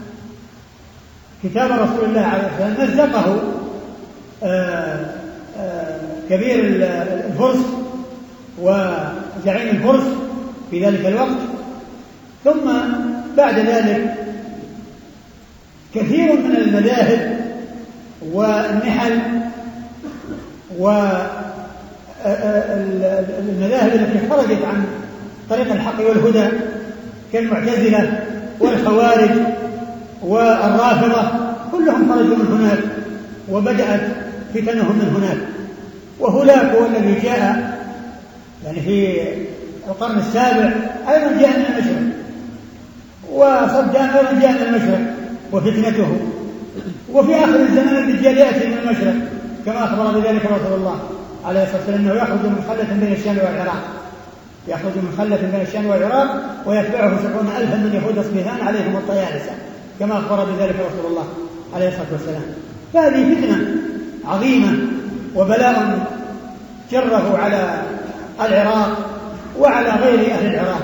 A: كتاب رسول الله عليه الصلاة والسلام مزقه كبير الفرس وزعيم الفرس في ذلك الوقت، ثم بعد ذلك كثير من المذاهب والنحل والمذاهب التي خرجت عن طريق الحق والهدى كالمعتزلة والخوارج والرافضة كلهم خرجوا من هناك وبدأت فتنهم من هناك. وهولاك هو الذي جاء يعني في القرن السابع أيضا جاء من المشرق، وصدام أيضا جاء من المشرق وفتنته، وفي آخر الزمان الدجال يأتي من المشرق كما أخبر بذلك رسول الله عليه الصلاة والسلام أنه يخرج من خلة بين الشام والعراق، يخرج من خلة بين الشام والعراق ويتبعه 70,000 من يهود أصبهان عليهم الطيالسة كما أخبر بذلك رسول الله عليه الصلاة والسلام. فهذه فتنة عظيمة وبلاء جره على العراق وعلى غير أهل العراق.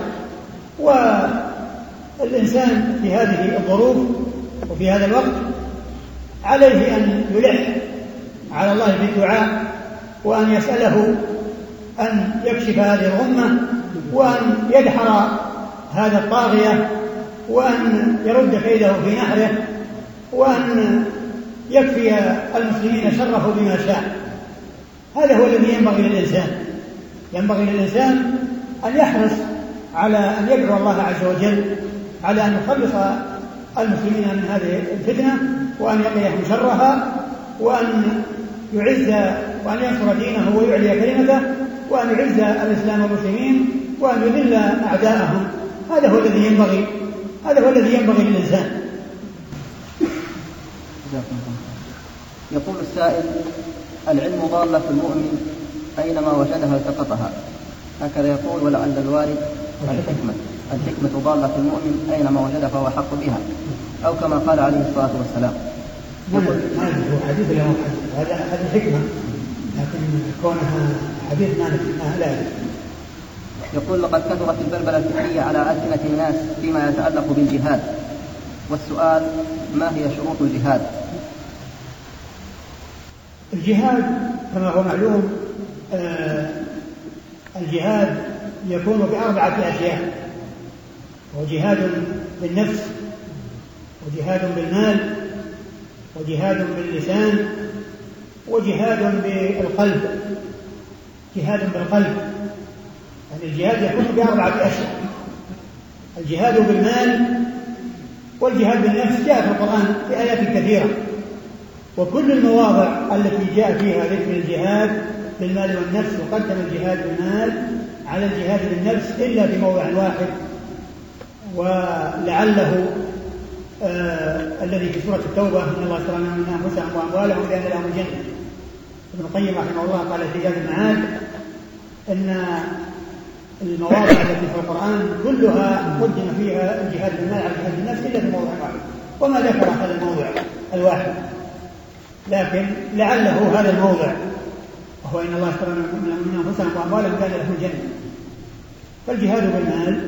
A: والإنسان في هذه الظروف وفي هذا الوقت عليه أن يلح على الله بالدعاء، وأن يسأله أن يكشف هذه الغمة، وأن يدحر هذا الطاغية، وأن يرد كيده في نحره، وأن يكفي المسلمين شره بما شاء. هذا هو الذي ينبغي للإنسان. ينبغي للإنسان أن يحرص على أن يدعو الله عز وجل على أن يخلص المسلمين من هذه الفتنة، وأن يقيهم شرها، وأن يعز وأن ينصر دينه ويعلي كلمته، وأن يعز الإسلام والمسلمين، وأن يذل أعداءهم. هذا هو الذي ينبغي للإنسان.
B: يقول السائل: العلم ضالة المؤمن أينما وجدها التقطها، هكذا يقول ولعل الوارد الحكمة ضالة في المؤمن أينما وجدها فهو حق بها، أو كما قال عليه الصلاة والسلام.
A: هو حديث اليوم هذا الحكمة، لكن كونها حديث ما لا.
B: يقول لقد كثرت البلبلة الفكرية على ألسنة الناس فيما يتعلق بالجهاد، والسؤال ما هي شروط الجهاد؟
A: الجهاد كما هو معلوم الجهاد يكون ب4 أشياء: وجهاد بالنفس، وجهاد بالمال، وجهاد باللسان، وجهاد بالقلب. جهاد بالقلب يعني الجهاد يكون ب4 أشياء: الجهاد بالمال والجهاد بالنفس جاء في القرآن في آيات كثيرة، وكل المواضع التي جاء فيها ذكر الجهاد بالمال والنفس وقدم الجهاد بالمال على الجهاد بالنفس إلا في موضع واحد، ولعله الذي في سورة التوبة: إن الله اشترى من أنفسهم وأموالهم بأن لهم الجنة. ابن القيم رحمه الله قال في زاد المعاد إن المواضع التي في القرآن كلها قدم فيها الجهاد بالمال على الجهاد بالنفس إلا في موضع واحد، وما ذكر هذا الموضع الواحد، لكن لعله هذا الموضع وهو إن الله اشترى من أنفسهم وأموالهم بأن لهم الجنة. فالجهاد بالمال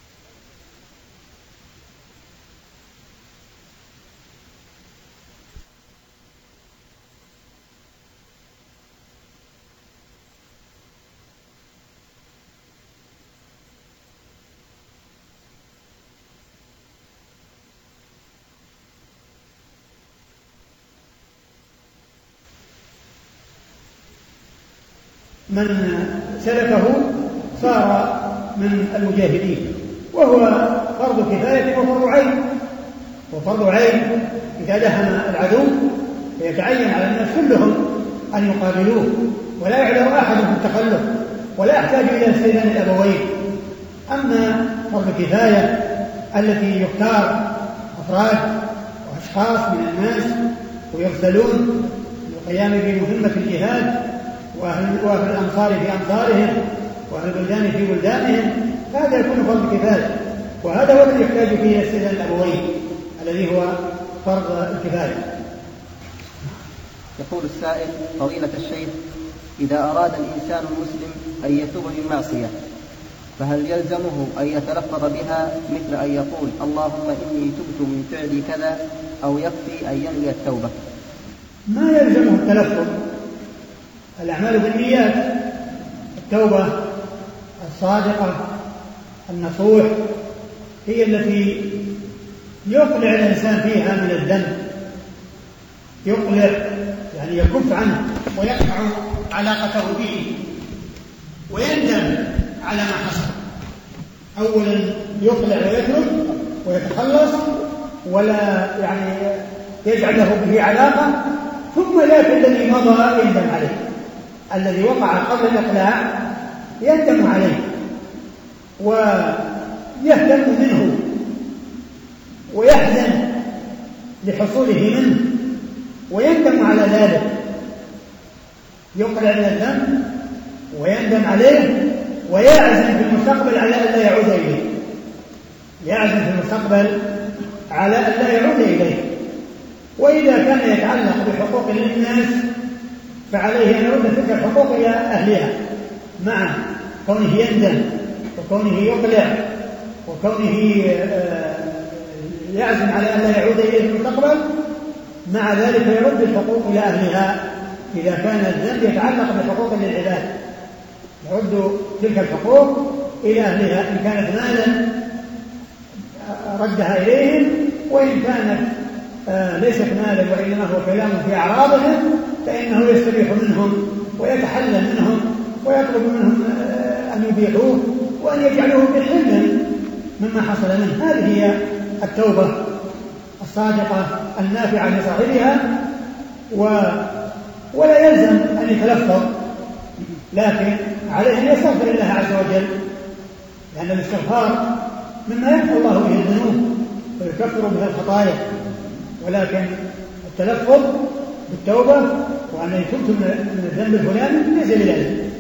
A: من سلكه صار من المجاهدين، وهو فرض كفاية وفرض عين. وفرض عين إذا دهم العدو فيتعين على الناس كلهم أن يقابلوه، ولا يعذر أحد في التخلف، ولا يحتاج إلى استئذان الأبوين. أما فرض كفاية التي يختار أفراد وأشخاص من الناس ويرسلون للقيام بمهمة الجهاد، وأهل الأمصار في أمصارهم وأهل البلدان في بلدانهم، هذا يكون فرض كفاية، وهذا هو الذي يحتاج فيه استئذان الأبوين الذي هو فرض الكفاية.
B: يقول السائل: فضيلة الشيخ، إذا أراد الإنسان المسلم أن يتوب من معصية فهل يلزمه أن يتلفظ بها مثل أن يقول اللهم إني تبت من فعلي كذا، أو يكفي أن ينوي التوبة؟
A: ما يلزمه التلفظ، الأعمال بالنيات. التوبة الصادقة النصوح هي التي يقلع الإنسان فيها من الذنب، يقلع يعني يكف عنه ويقطع علاقته به ويندم على ما حصل. أولا يقلع ويترك ويتخلص ولا يعني يجعل له به علاقة، ثم ذاك الذي مضى يندم عليه، الذي وقع قبل الإقلاع يندم عليه ويهتم منه ويحزن لحصوله منه ويندم على ذلك. يقلع من الذنب ويندم عليه ويعزم في المستقبل على أن لا يعود إليه، يعزم في المستقبل على أن لا يعود إليه. وإذا كان يتعلق بحقوق للناس فعليه أن يرد تلك الحقوق إلى أهلها، مع كونه يندم وكونه يقلع وكونه يعزم على أن لا يعود إليه في المستقبل، مع ذلك يرد الحقوق إلى أهلها. إذا كان الذنب يتعلق بحقوق للعباد يرد تلك الحقوق إلى أهلها، إن كانت مالا ردها إليهم، وإن كانت ليست مالا وإنما هو كلام في أعراضهم فإنه يستريح منهم ويتحلل منهم ويطلب منهم أن يبيعوه وأن يجعلوه بحلا مما حصل منه. هذه هي التوبة الصادقة النافعة لصاحبها، ولا يلزم أن يتلفظ، لكن عليه أن يستغفر الله عز وجل، لأن الاستغفار مما يمحو الله به الذنوب ويكفر به الخطايا. ولكن التلفظ بالتوبة وأن يتوب من الذنب الفلاني ليس بلازم.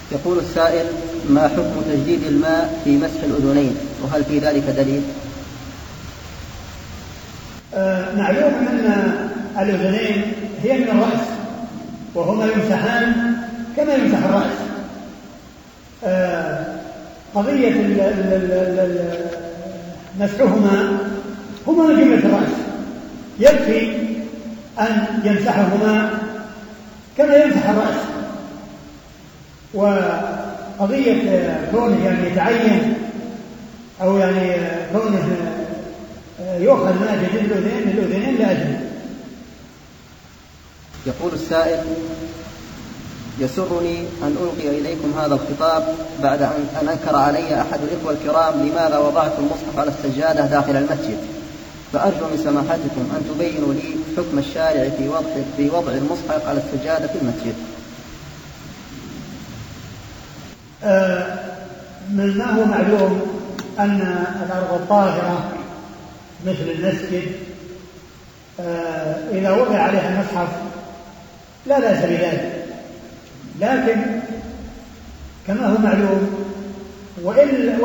B: يقول السائل: ما حكم تجديد الماء في مسح الأذنين، وهل في ذلك دليل؟
A: معلوم أن الأذنين هي من الرأس، وهما يمسحان كما يمسح الرأس. قضية مسحهما هما من جملة الرأس، يكفي أن يمسحهما كما يمسح الرأس. وقضية كونه يعني يتعين أو يعني كونه يؤخذ ما جديد الأذنين لا أدري.
B: يقول السائل: يسرني أن ألقي إليكم هذا الخطاب بعد أن أنكر علي أحد الإخوة الكرام لماذا وضعت المصحف على السجادة داخل المسجد، فأرجو من سماحتكم أن تبينوا لي حكم الشارع في وضع المصحف على السجادة في المسجد.
A: من ما هو معلوم أن الأرض الطاهرة مثل المسجد إذا وضع عليها المصحف لا بأس بذلك، لكن كما هو معلوم وإن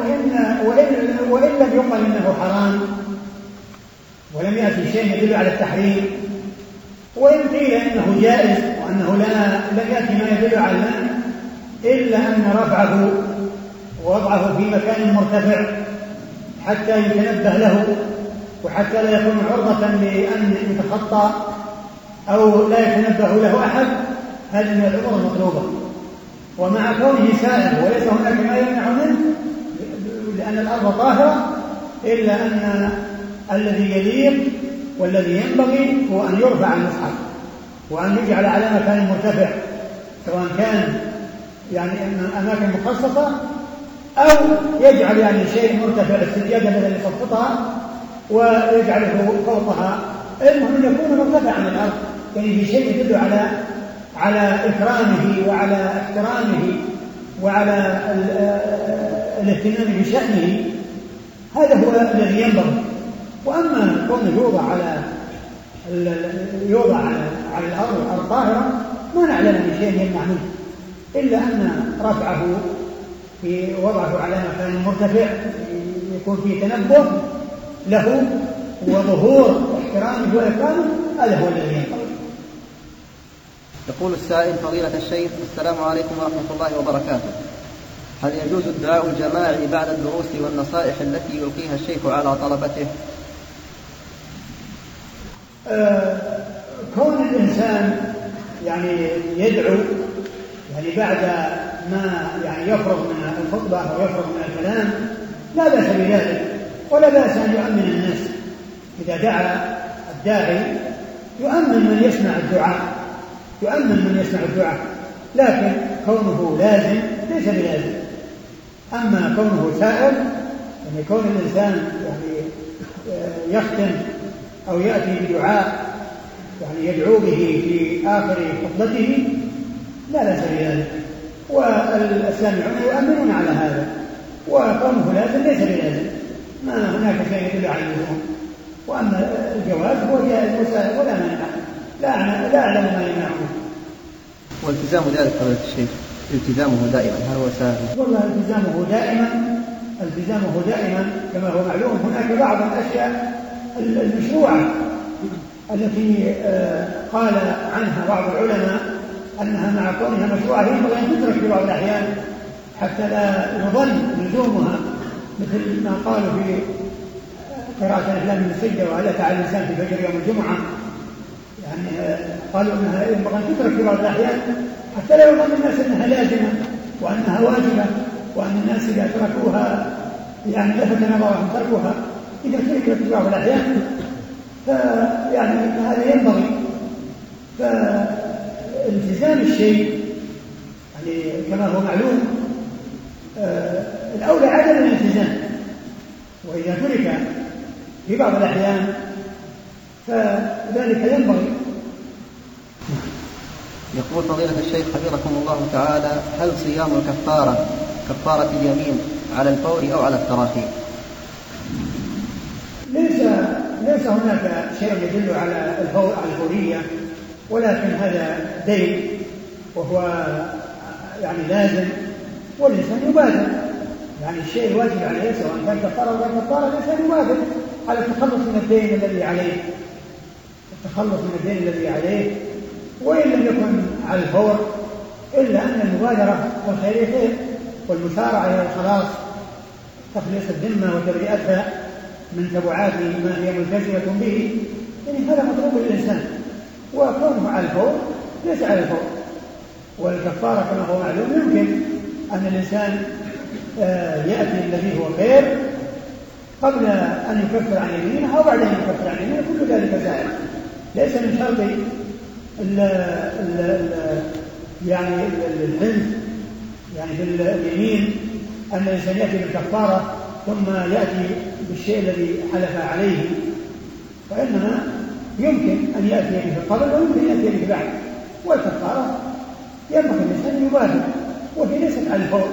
A: لم يقل إنه حرام ولم يأتي شيء يدل على التحريم، وإن قيل إنه جائز وأنه لم يأتي ما يدل على المنع، إلا أن رفعه ووضعه في مكان مرتفع حتى يتنبه له وحتى لا يكون عرضة لأن يتخطى أو لا يتنبه له أحد، هذه من الأمور المطلوبة. ومع كونه سائل وليس هناك ما يمنع منه لأن الأرض طاهرة، إلا أن الذي يليق والذي ينبغي هو أن يرفع المصحف وأن يجعل على مكان مرتفع، سواء كان يعني أماكن مخصصة أو يجعل يعني شيء مرتفع السجادة الذي يسقطها ويجعله فوقها، المهم أن يكون مرتفعا عن الأرض، يعني في شيء يدل على إكرامه وعلى احترامه وعلى الاهتمام بشأنه، هذا هو الذي ينبغي. وأما كونه يوضع على الأرض طاهرة ما نعلم من شيء يمنع منه، إلا أن رفعه في وضعه على مكان مرتفع يكون فيه تنبه له وظهور احترامه وإكرامه، هذا هو الذي ينبغي.
B: يقول السائل: فضيلة الشيخ، السلام عليكم ورحمة الله وبركاته، هل يجوز الدعاء الجماعي بعد الدروس والنصائح التي يلقيها الشيخ على طلبته؟
A: كون الإنسان يعني يدعو يعني بعد ما يعني يفرغ من الخطبة أو يفرغ من الكلام لا بأس بذلك، ولا بأس أن يؤمن الناس. إذا دعا الداعي يؤمن من يسمع الدعاء، لكن كونه لازم ليس بلازم. أما كونه سائل يعني كون الإنسان يعني يختم أو يأتي بدعاء يعني يدعو به في آخر خطبته لا بأس بذلك، والسامعون يؤمنون على هذا، وكونه لازم ليس بلازم، ما هناك شيء يدل على اللزوم. وأما الجواز هو جائز وسائل ولا مانع، لا أعلم ما يمنعه.
B: والتزام ذلك فضيلة الشيخ التزامه دائما هل هو سائل؟
A: والله التزامه دائما كما هو معلوم. هناك بعض الأشياء المشروعة التي قال عنها بعض العلماء أنها مع كونها مشروعة ينبغي أن تترك في بعض الأحيان حتى لا يظن لزومها، مثل ما قالوا في قراءة الأفلام من السجدة وهل أتى على الإنسان في فجر يوم الجمعة، يعني قالوا أنها ينبغي أن تترك في بعض الأحيان حتى لا يظن الناس أنها لازمة وأنها واجبة، وأن الناس إذا تركوها يعني لفت نظرهم تركوها إذا تركت في بعض الأحيان، فيعني هذا ينبغي. فالتزام الشيء يعني كما هو معلوم الأولى عدم الالتزام، وإذا ترك في بعض الأحيان فذلك ينبغي.
B: يقول فضيلة الشيخ حفظكم الله تعالى: هل صيام الكفارة كفارة اليمين على الفور أو على التراخي؟
A: ليس هناك شيء يدل على الفورية، ولكن هذا دين وهو يعني لازم والإنسان يبادر، يعني الشيء الواجب عليه سواء كان كفارة أو غير كفارة الإنسان يبادر على التخلص من الدين الذي عليه، وإن لم يكن على الفور إلا أن المبادرة والخير خير، والمسارعة إلى الخلاص تخليص الذمة وتبرئتها من تبعات ما هي ملتزمة به، يعني هذا مطلوب للإنسان، وكونه على الفور ليس على الفور. والكفارة كما هو معلوم يمكن أن الإنسان يأتي الذي هو خير قبل أن يكفر عن يمينه أو بعد أن يكفر عن يمينه، كل ذلك سائر. ليس من شرط يعني الحنث يعني في اليمين أن الإنسان يأتي بالكفارة ثم يأتي بالشيء الذي حلف عليه، فإنما يمكن أن يأتي به قبل ويمكن أن يأتي به بعد، والكفارة ينبغي الإنسان يبادر وهي ليست على الفور.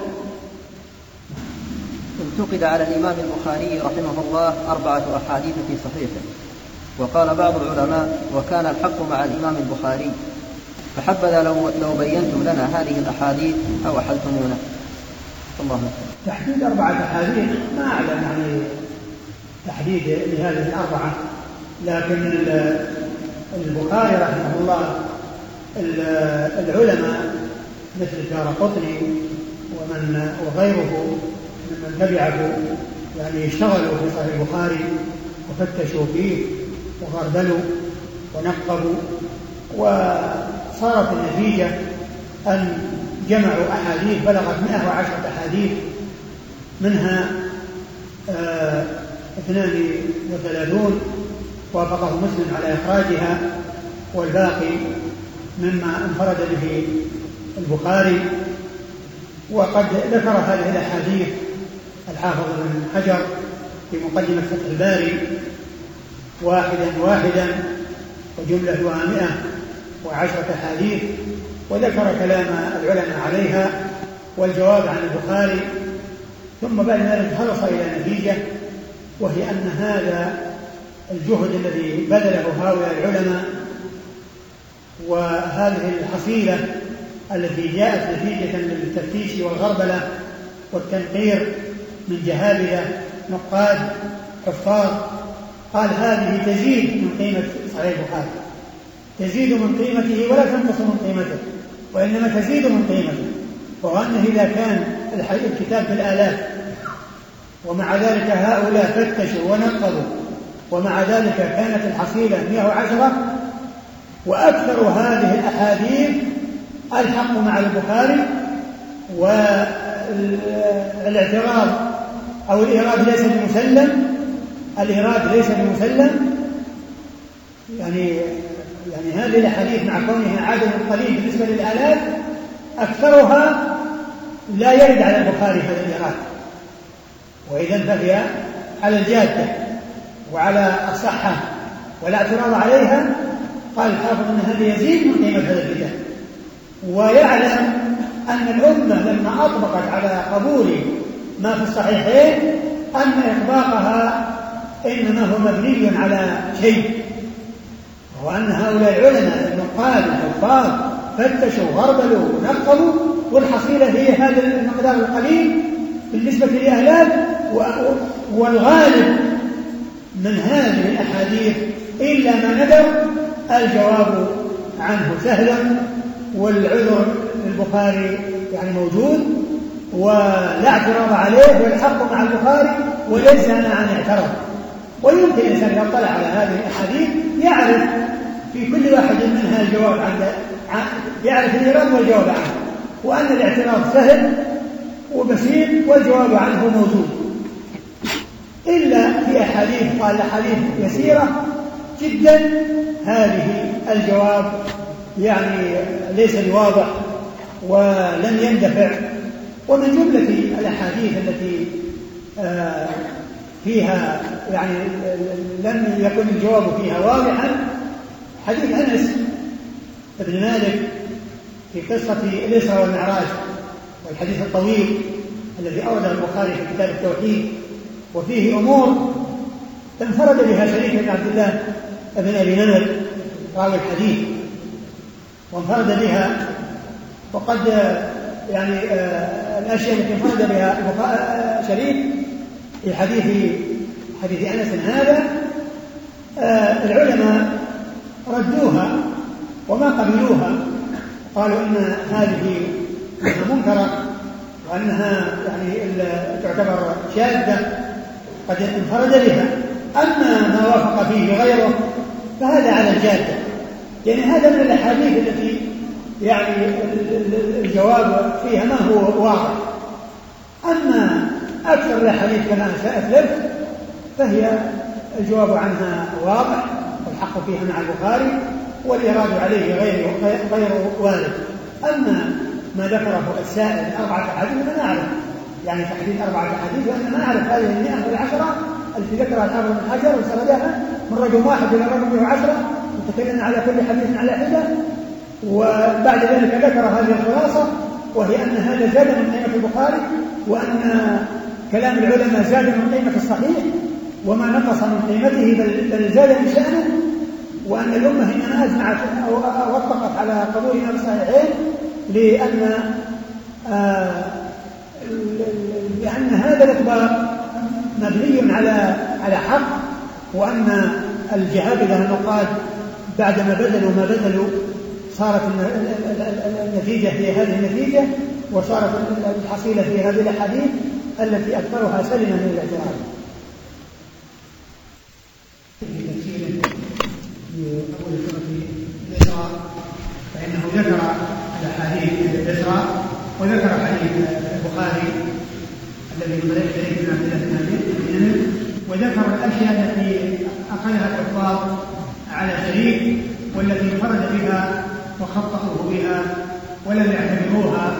B: انتقد على الإمام البخاري رحمه الله 4 أحاديث في صحيحه، وقال بعض العلماء: وكان الحق مع الإمام البخاري، فحبذا لو بينتم لنا هذه الأحاديث أو أحلتمونا. الله أكبر.
A: تحديد 4 أحاديث ما أعلم يعني تحديد لهذه 4، لكن البخاري رحمه الله العلماء مثل الدارقطني وغيره ممن تبعه يعني اشتغلوا في صحيح البخاري وفتشوا فيه وغربلوا ونقبوا، وصارت النتيجة أن جمعوا أحاديث بلغت 110 أحاديث، منها 32 وافقه مسلم على إخراجها، والباقي مما انفرد به البخاري. وقد ذكر هذه الأحاديث الحافظ ابن حجر في مقدمة فتح الباري واحدا وجملتها 110 أحاديث، وذكر كلام العلماء عليها والجواب عن البخاري، ثم بعد ذلك خلص إلى نتيجة، وهي أن هذا الجهد الذي بذله هؤلاء العلماء وهذه الحصيلة التي جاءت نتيجة للتفتيش والغربلة والتنقير من جهابذة نقاد حفاظ، قال هذه تزيد من قيمة صحيح البخاري، تزيد من قيمته ولا تنقص من قيمته، وإنما تزيد من قيمته. وأنه إذا كان الكتاب بالآلاف ومع ذلك هؤلاء فتشوا ونقضوا ومع ذلك كانت الحصيلة 110، وأكثر هذه الأحاديث الحق مع البخاري، والاعتراض أو الإيراد ليس بمسلم، يعني هذه الأحاديث مع كونها عدد قليل بالنسبة للآلاف أكثرها لا يرد على البخاري هذا الإيراد، وإذن فهي على الجادة وعلى الصحة ولا اعتراض عليها. قال الحافظ أن هذا يزيد من قيمة هذا الكتاب، ويعلم أن الأمة لما أطبقت على قبول ما في الصحيحين أن إطباقها إنما هو مبني على شيء، وأن هؤلاء العلماء النقاد الحفاظ فتشوا غربلوا ونقبوا، والحصيلة هي هذا المقدار القليل بالنسبة للآلاف، والغالب من هذه الأحاديث إلا ما ندر الجواب عنه سهل، والعذر للبخاري يعني موجود ولا اعتراض عليه، والحق مع البخاري وليس مع أن اعترض. ويمكن الإنسان إذا اطلع على هذه الأحاديث يعرف في كل واحد منها الجواب يعرف الإيراد والجواب عنه، وأن الاعتراض سهل وبسيط والجواب عنه موجود، إلا في أحاديث قال أحاديث يسيرة جدا هذه الجواب يعني ليس بواضح ولم يندفع. ومن جملة الأحاديث التي فيها يعني لم يكن الجواب فيها واضحا حديث أنس بن مالك في قصة الإسراء والمعراج، والحديث الطويل الذي أورده البخاري في كتاب التوحيد، وفيه أمور انفرد بها شريك بن عبد الله بن أبي نمر راوي الحديث، وانفرد بها، وقد يعني الأشياء التي انفرد بها شريك في حديث أنس هذا العلماء ردوها وما قبلوها، قالوا إن هذه منكرة وأنها يعني تعتبر شاذة قد انفرد بها. أما ما وافق فيه غيره فهذا على الجادة، يعني هذا من الأحاديث التي يعني الجواب فيها ما هو واضح. أما أكثر الأحاديث كما سأسلف فهي الجواب عنها واضح والحق فيها مع البخاري والإراد عليه غير وارد. أما ما ذكره السائل 4 أحاديث فأنا أعلم يعني تحديد 4 أحاديث، وأنا ما أعرف هذه 110 التي ذكرها الحافظ بن حجر وسردها من رقم 1 إلى رقم 110 متكلمنا على كل حديث على حدة. وبعد ذلك ذكر هذه الخلاصة، وهي أن هذا زاد من قيمة البخاري، وأن كلام العلماء زاد من قيمة الصحيح وما نقص من قيمته بل زاد من شأنه، وأن الأمة إنما أجمعت أو وفقت على قبولنا بالصحيحين لأن هذا الإخبار مبني على حق، وأن الجهابذة النقاد بعدما بذلوا ما بذلوا صارت النتيجة هي هذه النتيجة، وصارت الحصيلة في هذه الأحاديث التي أكثرها سلمة من الاعتراض. في تفسيره في أول سورة الإسراء فإنه ذكر الأحاديث الإسراء وذكر حديث البخاري الذي بدأ إليه من عبد الله وذكر الأشياء التي أخذها الكفار على شريك والتي انفرد بها وخطأوه بها ولم يعتبروها.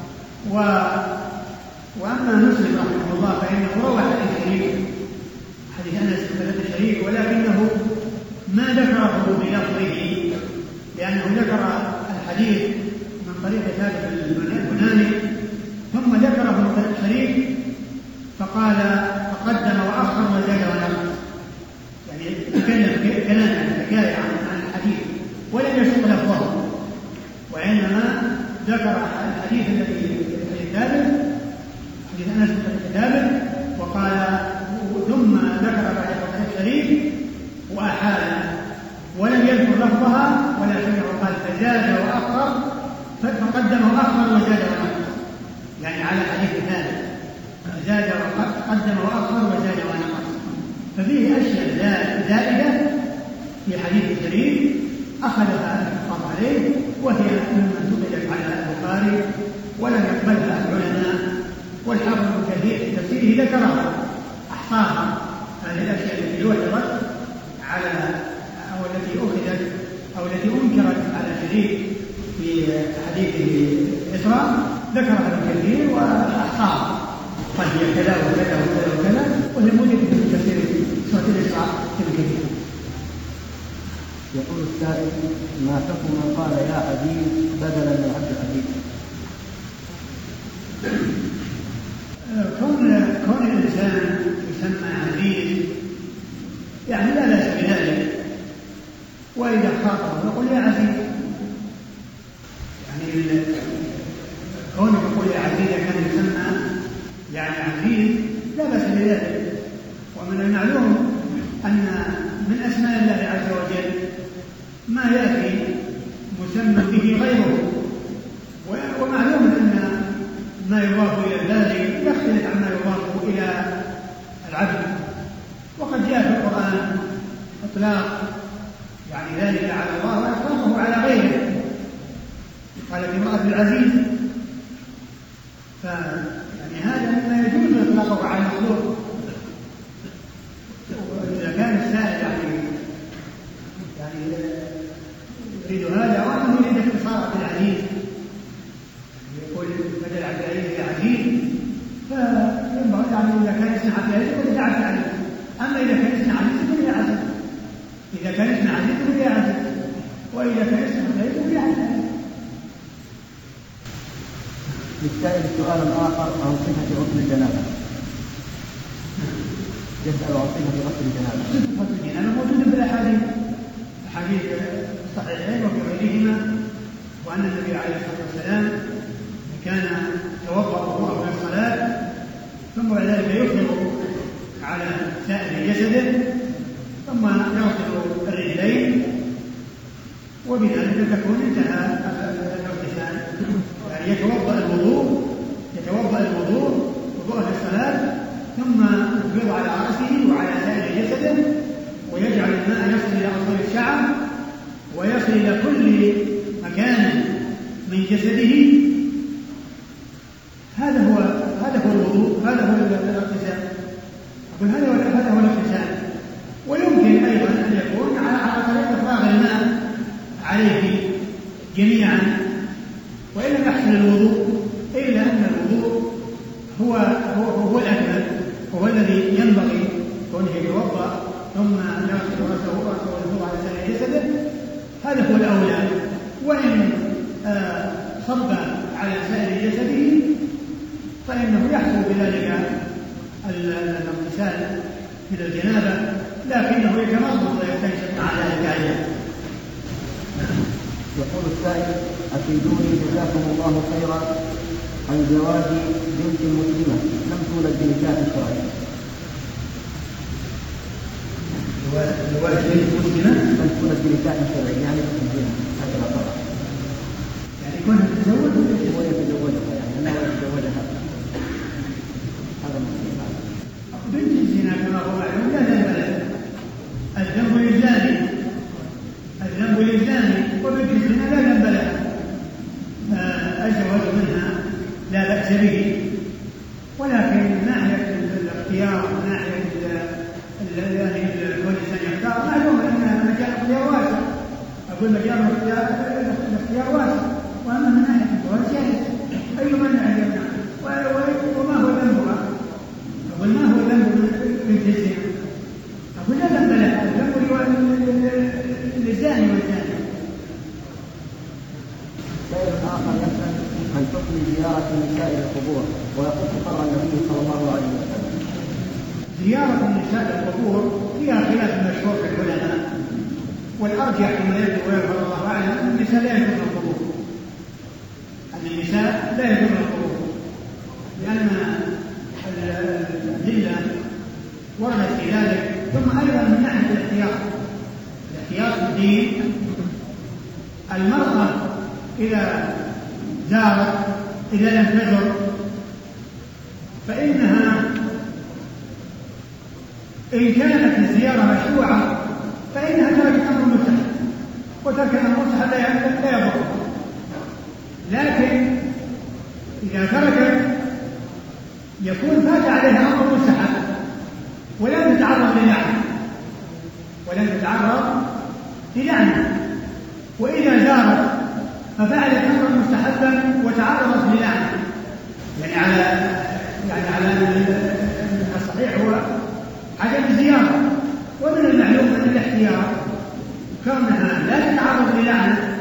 A: وأما مسلم رحمه الله فإنه روى حديث أنس بن شريك، ولكنه ما ذكره بلفظه لأنه ذكر الحديث من طريق ثابت البناني ثم ذكره من طريق شريك فقال تقدم وأخر وزاد ونقص، يعني تكلم كلام حكاية عن الحديث ولم يسوق لفظه، وإنما ذكر الحديث الذي ثابت حديث أنس بن ثابت وقال ثم ذكر بعد ذلك شريك وأحال ولم يذكر لفظها ولكنه قال فزاد وأخر فقدم وأخر وزاد ونقص، يعني على حديث ثابت زاد وقدم وأخر وزاد ونقص. ففيه أشياء زائدة في حديث شريك أخذها الحفاظ عليه وهي ممن نقلت على البخاري ولم يقبلها العلماء، والحافظ ابن كثير في تفسيره ذكرها أحصاها هذه الأشياء التي لوحظت على أو التي أخذت أو التي أنكرت على شريك في حديث إسراء ذكرها ابن كثير وأحصاها قال هي كذا وكذا وكذا وكذا، وهي موجودة في تفسير سورة الإسراء ابن كثير.
B: يقول السائل ما حكم من قال يا عزيز بدلا من عبد العزيز؟
A: كون الإنسان يسمى عزيز يعني لا بأس بذلك، وإذا خاطب يقول يا عزيز، يعني كونه يقول يا عزيز كان يسمى يعني عزيز لا بأس بذلك. ومن المعلوم أن من أسماء الله عز وجل ما يأتي مسمى به غيره، ومعلوم أن ما يضاف إلى الباري يختلف عما يضاف إلى العبد، وقد جاء في القرآن إطلاق يعني ذلك على الله وإطلاقه على غيره. قالت امرأة العزيز، فيعني هذا مما يجوز إطلاقه على المخلوق. وإذا كان السائل يعني يريد هذا وأنه يريد اختصار العزيز يقول بدل عبد العزيز يا عزيز، فينبغي يعني إذا كان اسم عبد العزيز يقول يا عبد العزيز، أما إذا كان اسم عزيز يقول يا عزيز، إذا كان اسم عزيز يقول يا عزيز، وإذا كان اسم عبد العزيز يقول يا عزيز.
B: للسائل سؤال آخر عن صفة غسل الجنابة. يسأل عن صفة غسل الجنابة.
A: غسل الجنابة موجودة بالأحاديث، أحاديث الصحيحين وفي غيرهما، وأن النبي عليه الصلاة والسلام كان توضأ وضوءه في الصلاة ثم بعد ذلك يفرغ على سائر جسده ثم يغسل الرجلين وبذلك تكون انتهى الاغتسال. يعني يتوضأ الوضوء وضوءه في الصلاة ثم يفيض على رأسه وعلى سائر جسده ويجعل الماء يصل إلى أصول الشعر ويصل إلى كل مكان من جسده. هذا هو الوضوء، هذا هو الاغتسال. أقول هذا هو الاغتسال. ويمكن أيضا أن يكون على طريقة إفراغ الماء عليه جميعا وإن لم يحصل الوضوء، إلا أن الوضوء هو الأكمل، هو الذي ينبغي كونه يتوضأ ثم يغسل رأسه ويفيض على سائر جسده. هذا هو الأولى. وإن صب على سائر جسده فإنه يحصل بذلك الاغتسال من الجنابة، لكنه يتمضمض ويستنشق مع ذلك أيضا.
B: يقول السائل: أفيدوني جزاكم الله خيرا عن زواج بنت مسلمة لم تولد بنكاح شرعي.
A: زواج بنت مسلمة
B: لم تولد بنكاح شرعي يعني بالزنا، هكذا طبعا.
A: يعني كونها تتزوج
B: ويتزوجها، يعني أنه يتزوجها. هذا مسلم.
A: بنت الزنا كما هو معلوم لا ذنب لها، الذنب للزاني وبنت الزنا لا ذنب لها. الزواج منها لا بأس به، ولكن من ناحية الاختيار من ناحية كل إنسان يختار معلوم أن مجال الاختيار واسع. أقول مجال الاختيار واسع، وأما من ناحية الزواج جائز. أي منع يمنع؟ وما هو ذنبها؟ أقول ما هو ذنب بنت الزنا؟ أقول لا ذنب لها، الذنب للزاني والزاني.
B: سائل آخر يسأل عن حكم زيارة النساء القبور ويقول قرر النبي صلى الله عليه وسلم.
A: زيارة النساء القبور فيها خلاف مشهور في العلماء، والأرجح كما يبدو ويظهر الله أعلم أن النساء لا يزورن القبور، لأن الأدلة وردت في ذلك. ثم أيضا من ناحية الاحتياط في الدين، المرأة إذا زارت إذا لم تزر فإنها إن كانت الزيارة مشروعة فإنها تركت أمر مستحب، وترك أمر مستحب لا يضر. لكن إذا تركت يكون فات عليها أمر مستحب ولم تتعرض للعنة، وإذا زارت ففعلت أمرا مستحبا وتعرضت للعنة. يعني على الصحيح هو عدم الزيارة. ومن المعلوم أن الاحتياط كونها لا تتعرض للعنة،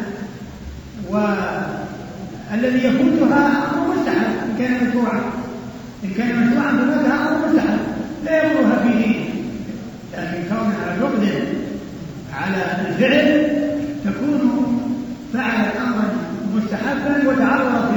A: والذي يفوتها أمر مستحب إن كان مشروعا فماتها أمر مستحب لا يضرها في دينه. لكن كونها تقدم على الفعل تكون فعلت أمرا مستحبا وتعرضت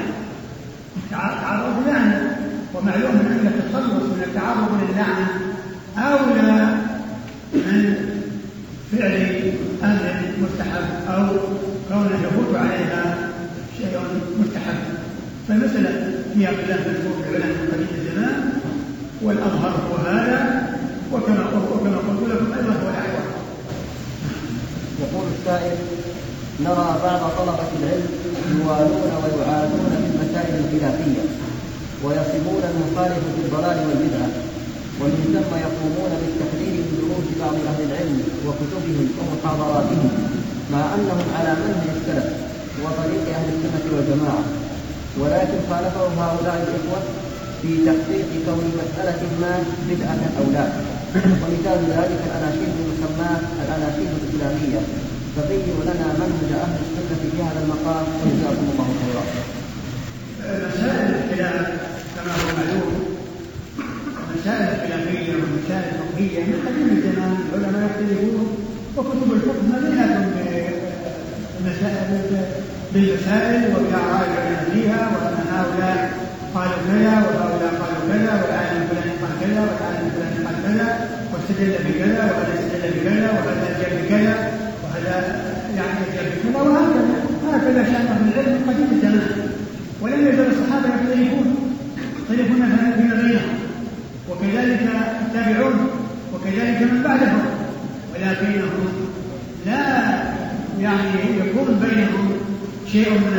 A: للعنة. ومعلوم أن التخلص من التعرض للعنة أولى من فعل أمر مستحب أو كونه يفوت عليها شيء مستحب. فالمسألة فيها خلاف مشهور في العلماء من قديم الزمان، والأظهر هو هذا، وكما قلت لكم أيضا هو الأحوال.
B: يقول السائل: نرى بعض طلبة العلم يوالون ويعادون في المسائل الخلافية ويصبون المخالف في الضلال والبدعة، ومن ثم يقومون بالتحذير من دروس بعض أهل العلم وكتبهم ومحاضراتهم، مع أنهم على منهج السلف وطريق أهل السنة والجماعة، ولكن خالفهم هؤلاء الإخوة في تحقيق كون مسألة ما بدعة أو لا. ومثال ذلك الأناشيد المسماة الأناشيد الإسلامية. فبينوا لنا منهج أهل السنة في هذا المقام، وجزاكم الله خيرا.
A: مسائل الخلاف كما هو معلوم، مسائل الخلافية والمسائل الفقهية من قديم الزمان العلماء يختلفون، وكتب الفقه مليئة بالمسائل وبآراء العلماء فيها هؤلاء قالوا كذا وهؤلاء قالوا كذا والعالم الفلاني قال كذا والعالم الفلاني قال كذا واستدل بكذا وهذا استدل بكذا وهذا جاء بكذا وهذا يعني جاء بكذا وهكذا شأن أهل العلم من قديم الزمان. ولم يزل الصحابة يختلفون فيما بينهم وكذلك التابعون وكذلك من بعدهم، ولكنهم لا يعني يكون بينهم شيء من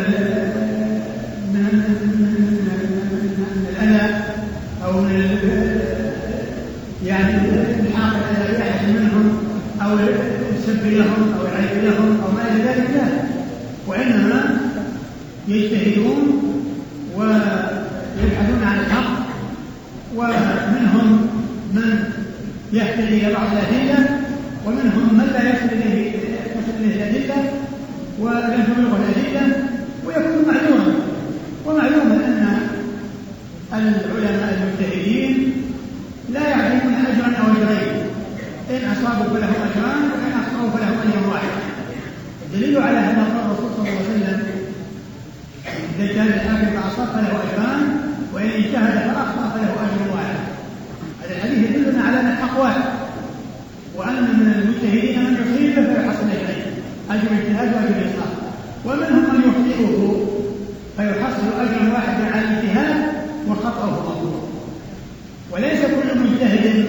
A: الأذى أو من يعني الحاق على أحد منهم أو السب لهم أو العيب لهم أو ما إلى ذلك لا، وإنما يجتهدون ويبحثون عن الحق، ومنهم من يحتاج إلى بعض الأدلة ومنهم من لا يصل إليه الأدلة ولا تبلغ الأدلة ويكون معلوما. ومعلوم أن العلماء المجتهدين لا يعلمون أجرا أو أجرين، إن أصابوا فلهم أجران وإن أخطأوا فلهم أجر واحد. الدليل على هذا قال الرسول صلى الله عليه وسلم: إذا اجتهد الحاكم فأصاب فله أجران وإن اجتهد فأخطأ فله أجر واحد. هذا الحديث يدلنا على أن الحق واحد، وأن من المجتهدين من يصيب فيحصل أجرين: أجر اجتهاد وأجر إصلاح، ومنهم من يخطئه فيحصل أجر واحد على الاجتهاد وخطأه مغفور. وليس كل مجتهد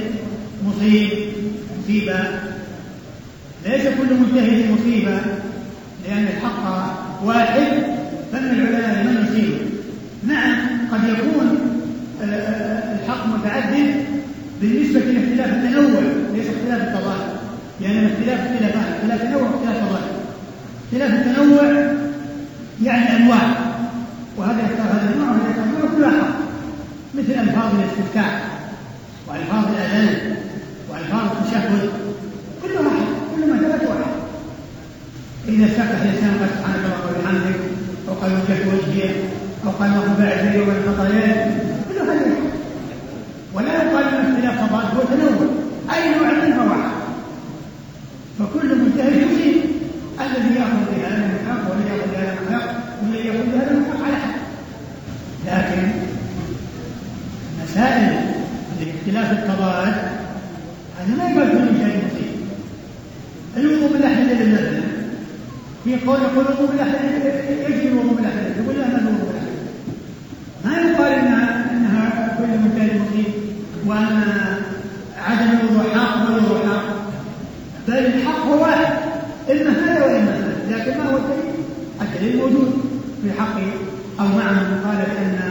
A: مصيبا، ليس كل مجتهد مصيبا، لأن الحق واحد فمن العلماء من يصيب. نعم قد يكون الحق متعدد بالنسبة لاختلاف التنوع ليس اختلاف التضاد، يعني اختلاف تنوع واختلاف تضاد. اختلاف التنوع يعني أنواع، وهذا يختار هذا النوع وهذا يختار النوع كلها حق، مثل ألفاظ الاستفتاح وألفاظ الأذان وألفاظ التشهد كلها حق، كل ما ثبت واحد. إذا استفتح الإنسان قال سبحانك اللهم وبحمدك أو قال وجهت وجهي أو قال اللهم باعد بيني وبين خطاياي كل هذا حق. ولا يقال ان اختلاف تضاد هو تنوع، أي نوع منها واحد، فكل مجتهد يصيب. الذي يأخذ بهذا من حق والذي يأخذ بهذا من حق والذي يأخذ بهذا من حق على حق. لكن مسائل لاختلاف التضاد هذا ما يقال كل مجتهد مصيب. الوضوء بالأحدث للمذهب في قول يقول الوضوء بالأحدث يجري الوضوء بالأحدث، يقول لا ما الوضوء بالأحدث، ما يقال انها كل مجتهد مصيب وان عدم الوضوء حق والوضوء حق، بل الحق هو واحد، اما هذا واما هذا. لكن ما هو الدليل؟ الدليل موجود في حقه او مع من قال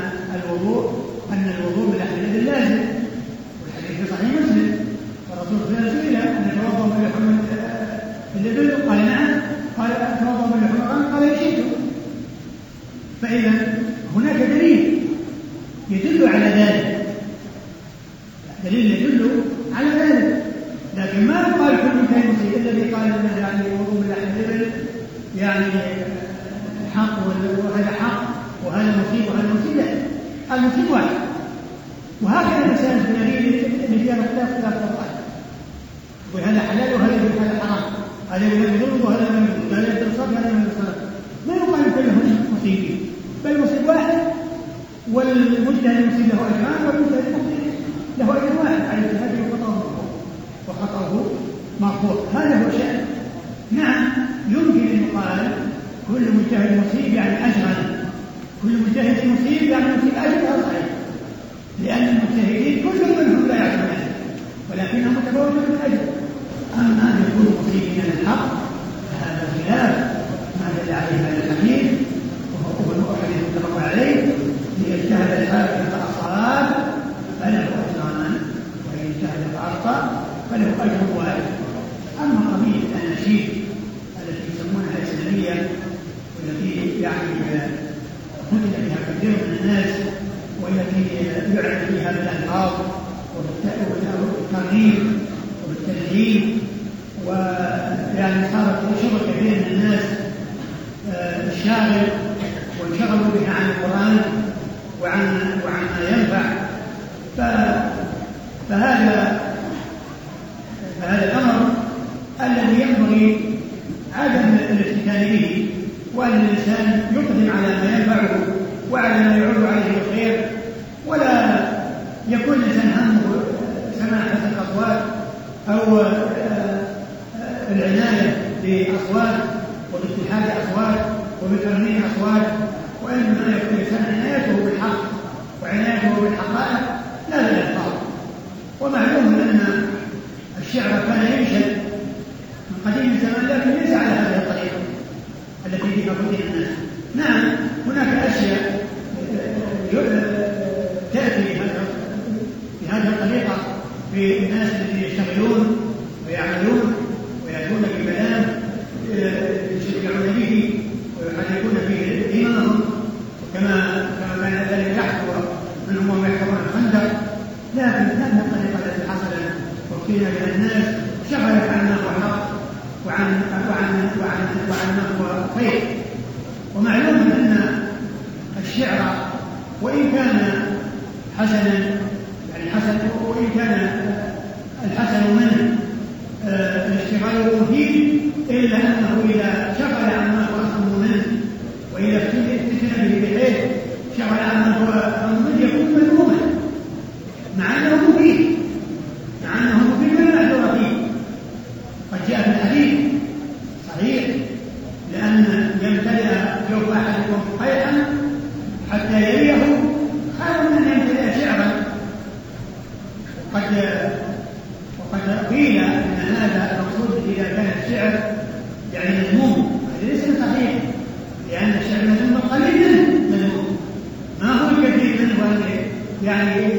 A: ان الوضوء بالاحداث لازم، والحديث في صحيح مسلم والرسول صلى الله عليه وسلم ان يتوضا من لحم الابل، قال نعم، قال اتوضا من لحم الغنم، قال يشد. فاذا هناك دليل يدل على ذلك، دليل يدل على ذلك، لكن ما يقال كل مجتهد مصيب. الذي قال انه يعني الوضوء بالأحداث يعني حق وهذا حق وهذا مصيب وهذا مصيب، لا، المصيب واحد. وهكذا الانسان في الدليل اللي فيها اختلاف الضاد، وهذا حلال وهذا حرام، هذا يذل وهذا لا يذل، هذا يتصرف وهذا لا يتصرف، ما يقال كلهم مصيبين، بل مصيب واحد، والمجتهد المصيب له أجران والمجتهد المصيب له أجر واحد على اجتهاده وخطأه مغفور. هذا هو شأن. نعم يمكن أن يقال كل مجتهد مصيب يعني أجرا، كل مجتهد مصيب يعني مصيب أجرها صحيح، لأن المجتهدين كل منهم لا يعلم أجر ولكنهم متفاوتون في الأجر. أما أن يكونوا مصيبين للحق فهذا خلاف ما دل عليه هذا الحديث، وهو حديث متفق عليه: اجتهد الحاكم فأصاب فله أجران وإن اجتهد فأخطأ فله أجر واحد. أما قضية الأناشيد التي يسمونها الإسلامية والتي يعني قتل فيها كثير من الناس والتي يعرف فيها بالألفاظ وبالترهيب وبالتلحين، ويعني صارت شغل كثير من الناس الشاغل وانشغلوا بها عن القرآن وعن ما ينفع. فهذا الأمر الذي ينبغي عدم الافتتان به، وأن الإنسان يقدم على ما ينفعه وعلى ما يعود عليه الخير، ولا يكون الإنسان همه سماحة الأصوات أو العناية بأصوات وباتحاد أصوات وبترميم أصوات، وإنما يكون الإنسان عنايته بالحق وعنايته بالحقائق لا بالألفاظ. ومعلوم أن الشعر كان ينشد من قديم الزمان، لكن ليس على هذه الطريقة التي فيها كل الناس. نعم هناك أشياء تأتي بهذه الطريقة في الناس الذين يشتغلون ويعملون ويأتون بكلام يشجعون به ويحركون به دينهم، وكما كان ذلك يحصل منهم وهم يحفرون الخندق، لكن هذه الطريقة التي حصلت وقيل من الناس شغلت عن ما هو حق وعن ما هو خير. ومعلوم أن الشعر وإن كان حسنا يعني حسن، وإن كان الحسن منه الاشتغال مفيد، إلا أنه إذا شغل عما هو أهم منه وإذا افتتن به بحيث شغل عما هو أهم منه يكون مذموما، مع أنه مفيد من المعذور فيه. قد جاء في الحديث صحيح لأن يمتلئ جوف أحدكم قيحا حتى يريه خير من أن يمتلئ شعرا. وقد قيل أن هذا المقصود إذا كان الشعر يعني مذموم، هذا ليس صحيح، لأن الشعر مذموم قليل مذموم، ما هو الكثير منه يعني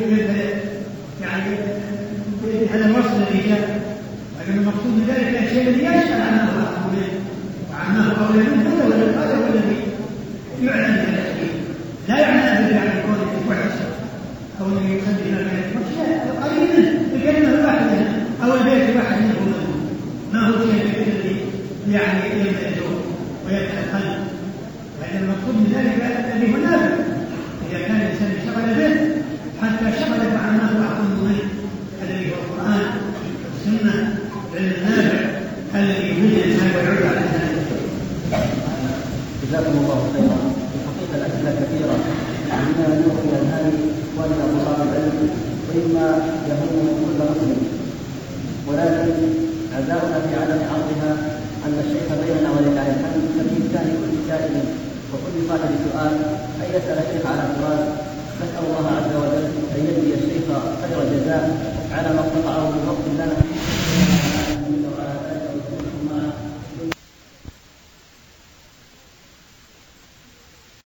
A: هذا الوصف الذي جاء. لكن المقصود من ذلك الشيء الذي يشغل عنه وعنه أولى منه، هذا هو الذي يعلن بالتحديد، لا يعنى بالفعل الكون وحش أو الذي يسمى ما قليل منه الكلمة الواحدة أو البيت الواحد منه، ما هو الشيء الذي يعني يمتلئ ويفتح القلب. لأن المقصود من ذلك الذي هناك إذا كان الإنسان شغل به حتى شغلت عن ما هو أهم منه الذي هو القرآن والسنة النافع الذي يهدي الإنسان ويعود على الإنسان.
B: جزاكم الله خيرا. في حقيقة الأسئلة كثيرة، مما ينوح إلى الهام وإلى طلاب العلم وإما يهم كل مسلم، ولكن عزاؤنا في عدم عرضها أن الشيخ بيننا ولله الحمد بإمكان كل سائل وكل صاحب سؤال أن يسأل الشيخ على سؤال. نسأل الله عز وجل أن يجزي الشيخ خير الجزاء على ما استطاعه من وقت لنا